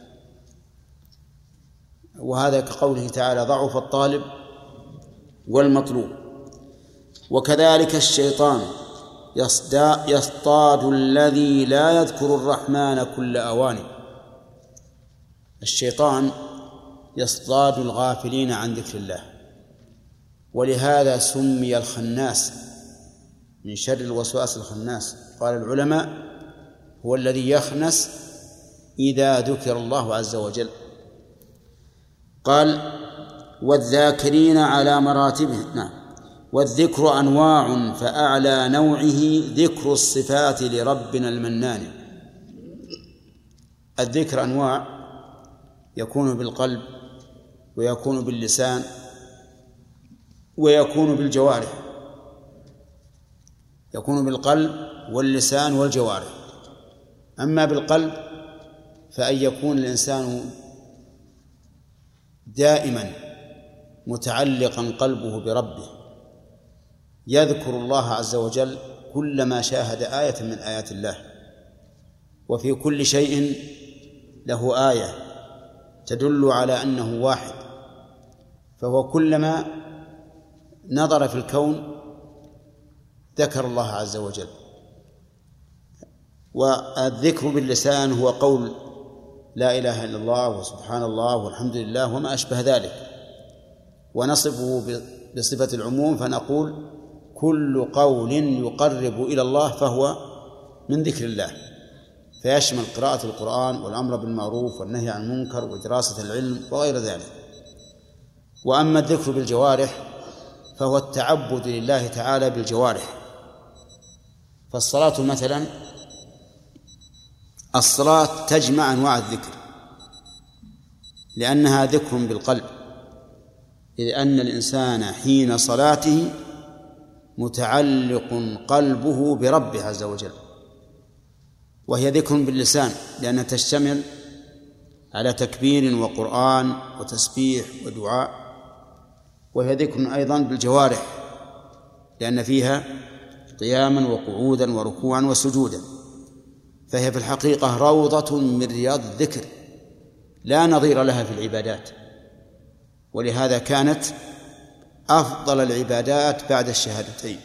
وهذا كقوله تعالى: ضعف الطالب والمطلوب. وكذلك الشيطان يصطاد الذي لا يذكر الرحمن كل أوان. الشيطان يصطاد الغافلين عن ذكر الله، ولهذا سمي الخناس من شر الوسواس الخناس. قال العلماء: هو الذي يخنس إذا ذكر الله عز وجل. قال: والذاكرين على مراتبه. والذكر أنواع، فأعلى نوعه ذكر الصفات لربنا المنان. الذكر أنواع، يكون بالقلب ويكون باللسان ويكون بالجوارح. يكون بالقلب واللسان والجوارح. أما بالقلب فأن يكون الإنسان دائما متعلقا قلبه بربه، يذكر الله عز وجل كلما شاهد آية من آيات الله، وفي كل شيء له آية تدل على أنه واحد، فهو كلما نظر في الكون ذكر الله عز وجل. والذكر باللسان هو قول لا إله إلا الله وسبحان الله والحمد لله وما أشبه ذلك، ونصفه بصفة العموم فنقول: كل قول يقرب إلى الله فهو من ذكر الله، فيشمل قراءة القرآن والأمر بالمعروف والنهي عن المنكر ودراسة العلم وغير ذلك. وأما الذكر بالجوارح فهو التعبد لله تعالى بالجوارح. فالصلاة مثلا، الصلاة تجمع أنواع الذكر لأنها ذكر بالقلب، إذ أن الإنسان حين صلاته متعلق قلبه بربه عز وجل. وهي ذكر باللسان لأنها تشتمل على تكبير وقرآن وتسبيح ودعاء. وهي ذكر أيضا بالجوارح لأن فيها قياما وقعودا وركوعا وسجودا. فهي في الحقيقة روضة من رياض الذكر لا نظير لها في العبادات، ولهذا كانت أفضل العبادات بعد الشهادتين.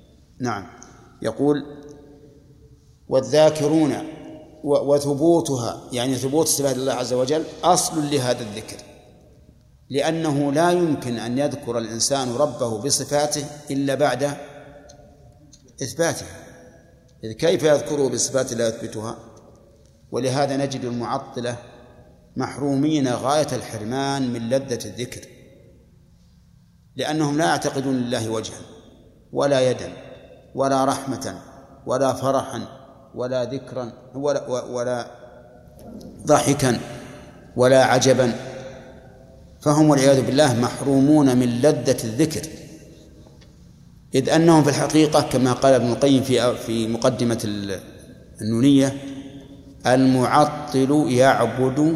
يقول: والذاكرون وثبوتها يعني ثبوت صفات الله عز وجل أصل لهذا الذكر، لأنه لا يمكن أن يذكر الإنسان ربه بصفاته إلا بعد إثباته، إذ كيف يذكره بصفات لا يثبتها؟ ولهذا نجد المعطلة محرومين غاية الحرمان من لذة الذكر، لأنهم لا يعتقدون لله وجها ولا يدا ولا رحمة ولا فرحا ولا ذكرا ولا ضحكا ولا عجبا، فهم والعياذ بالله محرومون من لذة الذكر، إذ أنهم في الحقيقة كما قال ابن القيم في مقدمة النونية: المعطل يعبد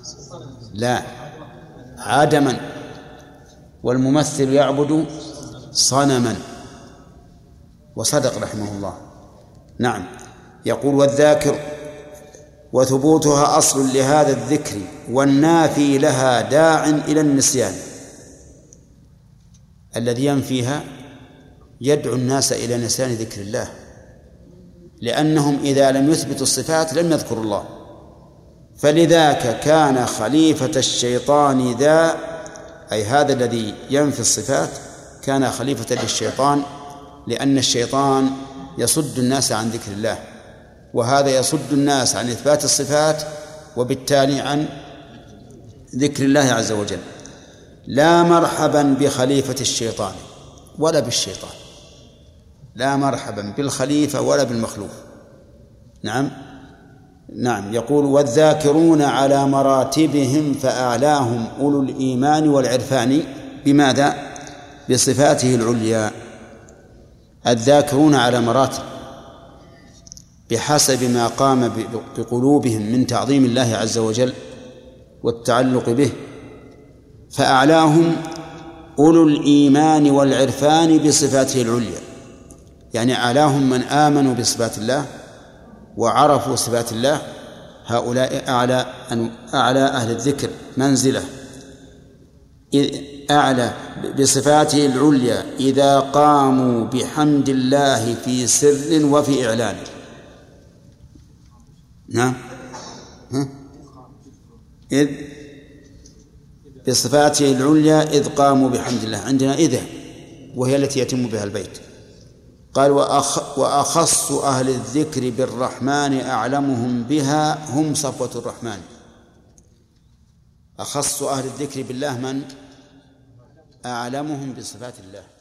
عدما، والممثل يعبد صنما، وصدق رحمه الله. نعم. يقول والذاكر وثبوتها أصل لهذا الذكر والنافي لها داع إلى النسيان. الذي ينفيها يدعو الناس إلى نسيان ذكر الله، لأنهم إذا لم يثبتوا الصفات لم يذكروا الله. فلذاك كان خليفة الشيطان ذا، أي هذا الذي ينفي الصفات كان خليفة للشيطان، لأن الشيطان يصد الناس عن ذكر الله، وهذا يصد الناس عن إثبات الصفات وبالتالي عن ذكر الله عز وجل. لا مرحبا بخليفة الشيطان ولا بالشيطان، لا مرحبا بالخليفة ولا بالمخلوف. نعم. يقول والذاكرون على مراتبهم فأعلاهم أولو الإيمان والعرفان. بماذا؟ بصفاته العليا. الذاكرون على مراتب بحسب ما قام بقلوبهم من تعظيم الله عز وجل والتعلق به، فأعلاهم أولو الإيمان والعرفان بصفاته العليا، يعني أعلاهم من آمنوا بصفات الله وعرفوا صفات الله، هؤلاء أعلى أهل الذكر منزلة، أعلى بصفاته العليا إذا قاموا بحمد الله في سر وفي إعلان. نعم. إذ بصفاته العليا إذ قاموا بحمد الله، عندنا إذا وهي التي يتم بها البيت. قال وأخص أهل الذكر بالرحمن أعلمهم بها هم صفوة الرحمن. أخص أهل الذكر بالله من؟ أعلمهم بصفات الله.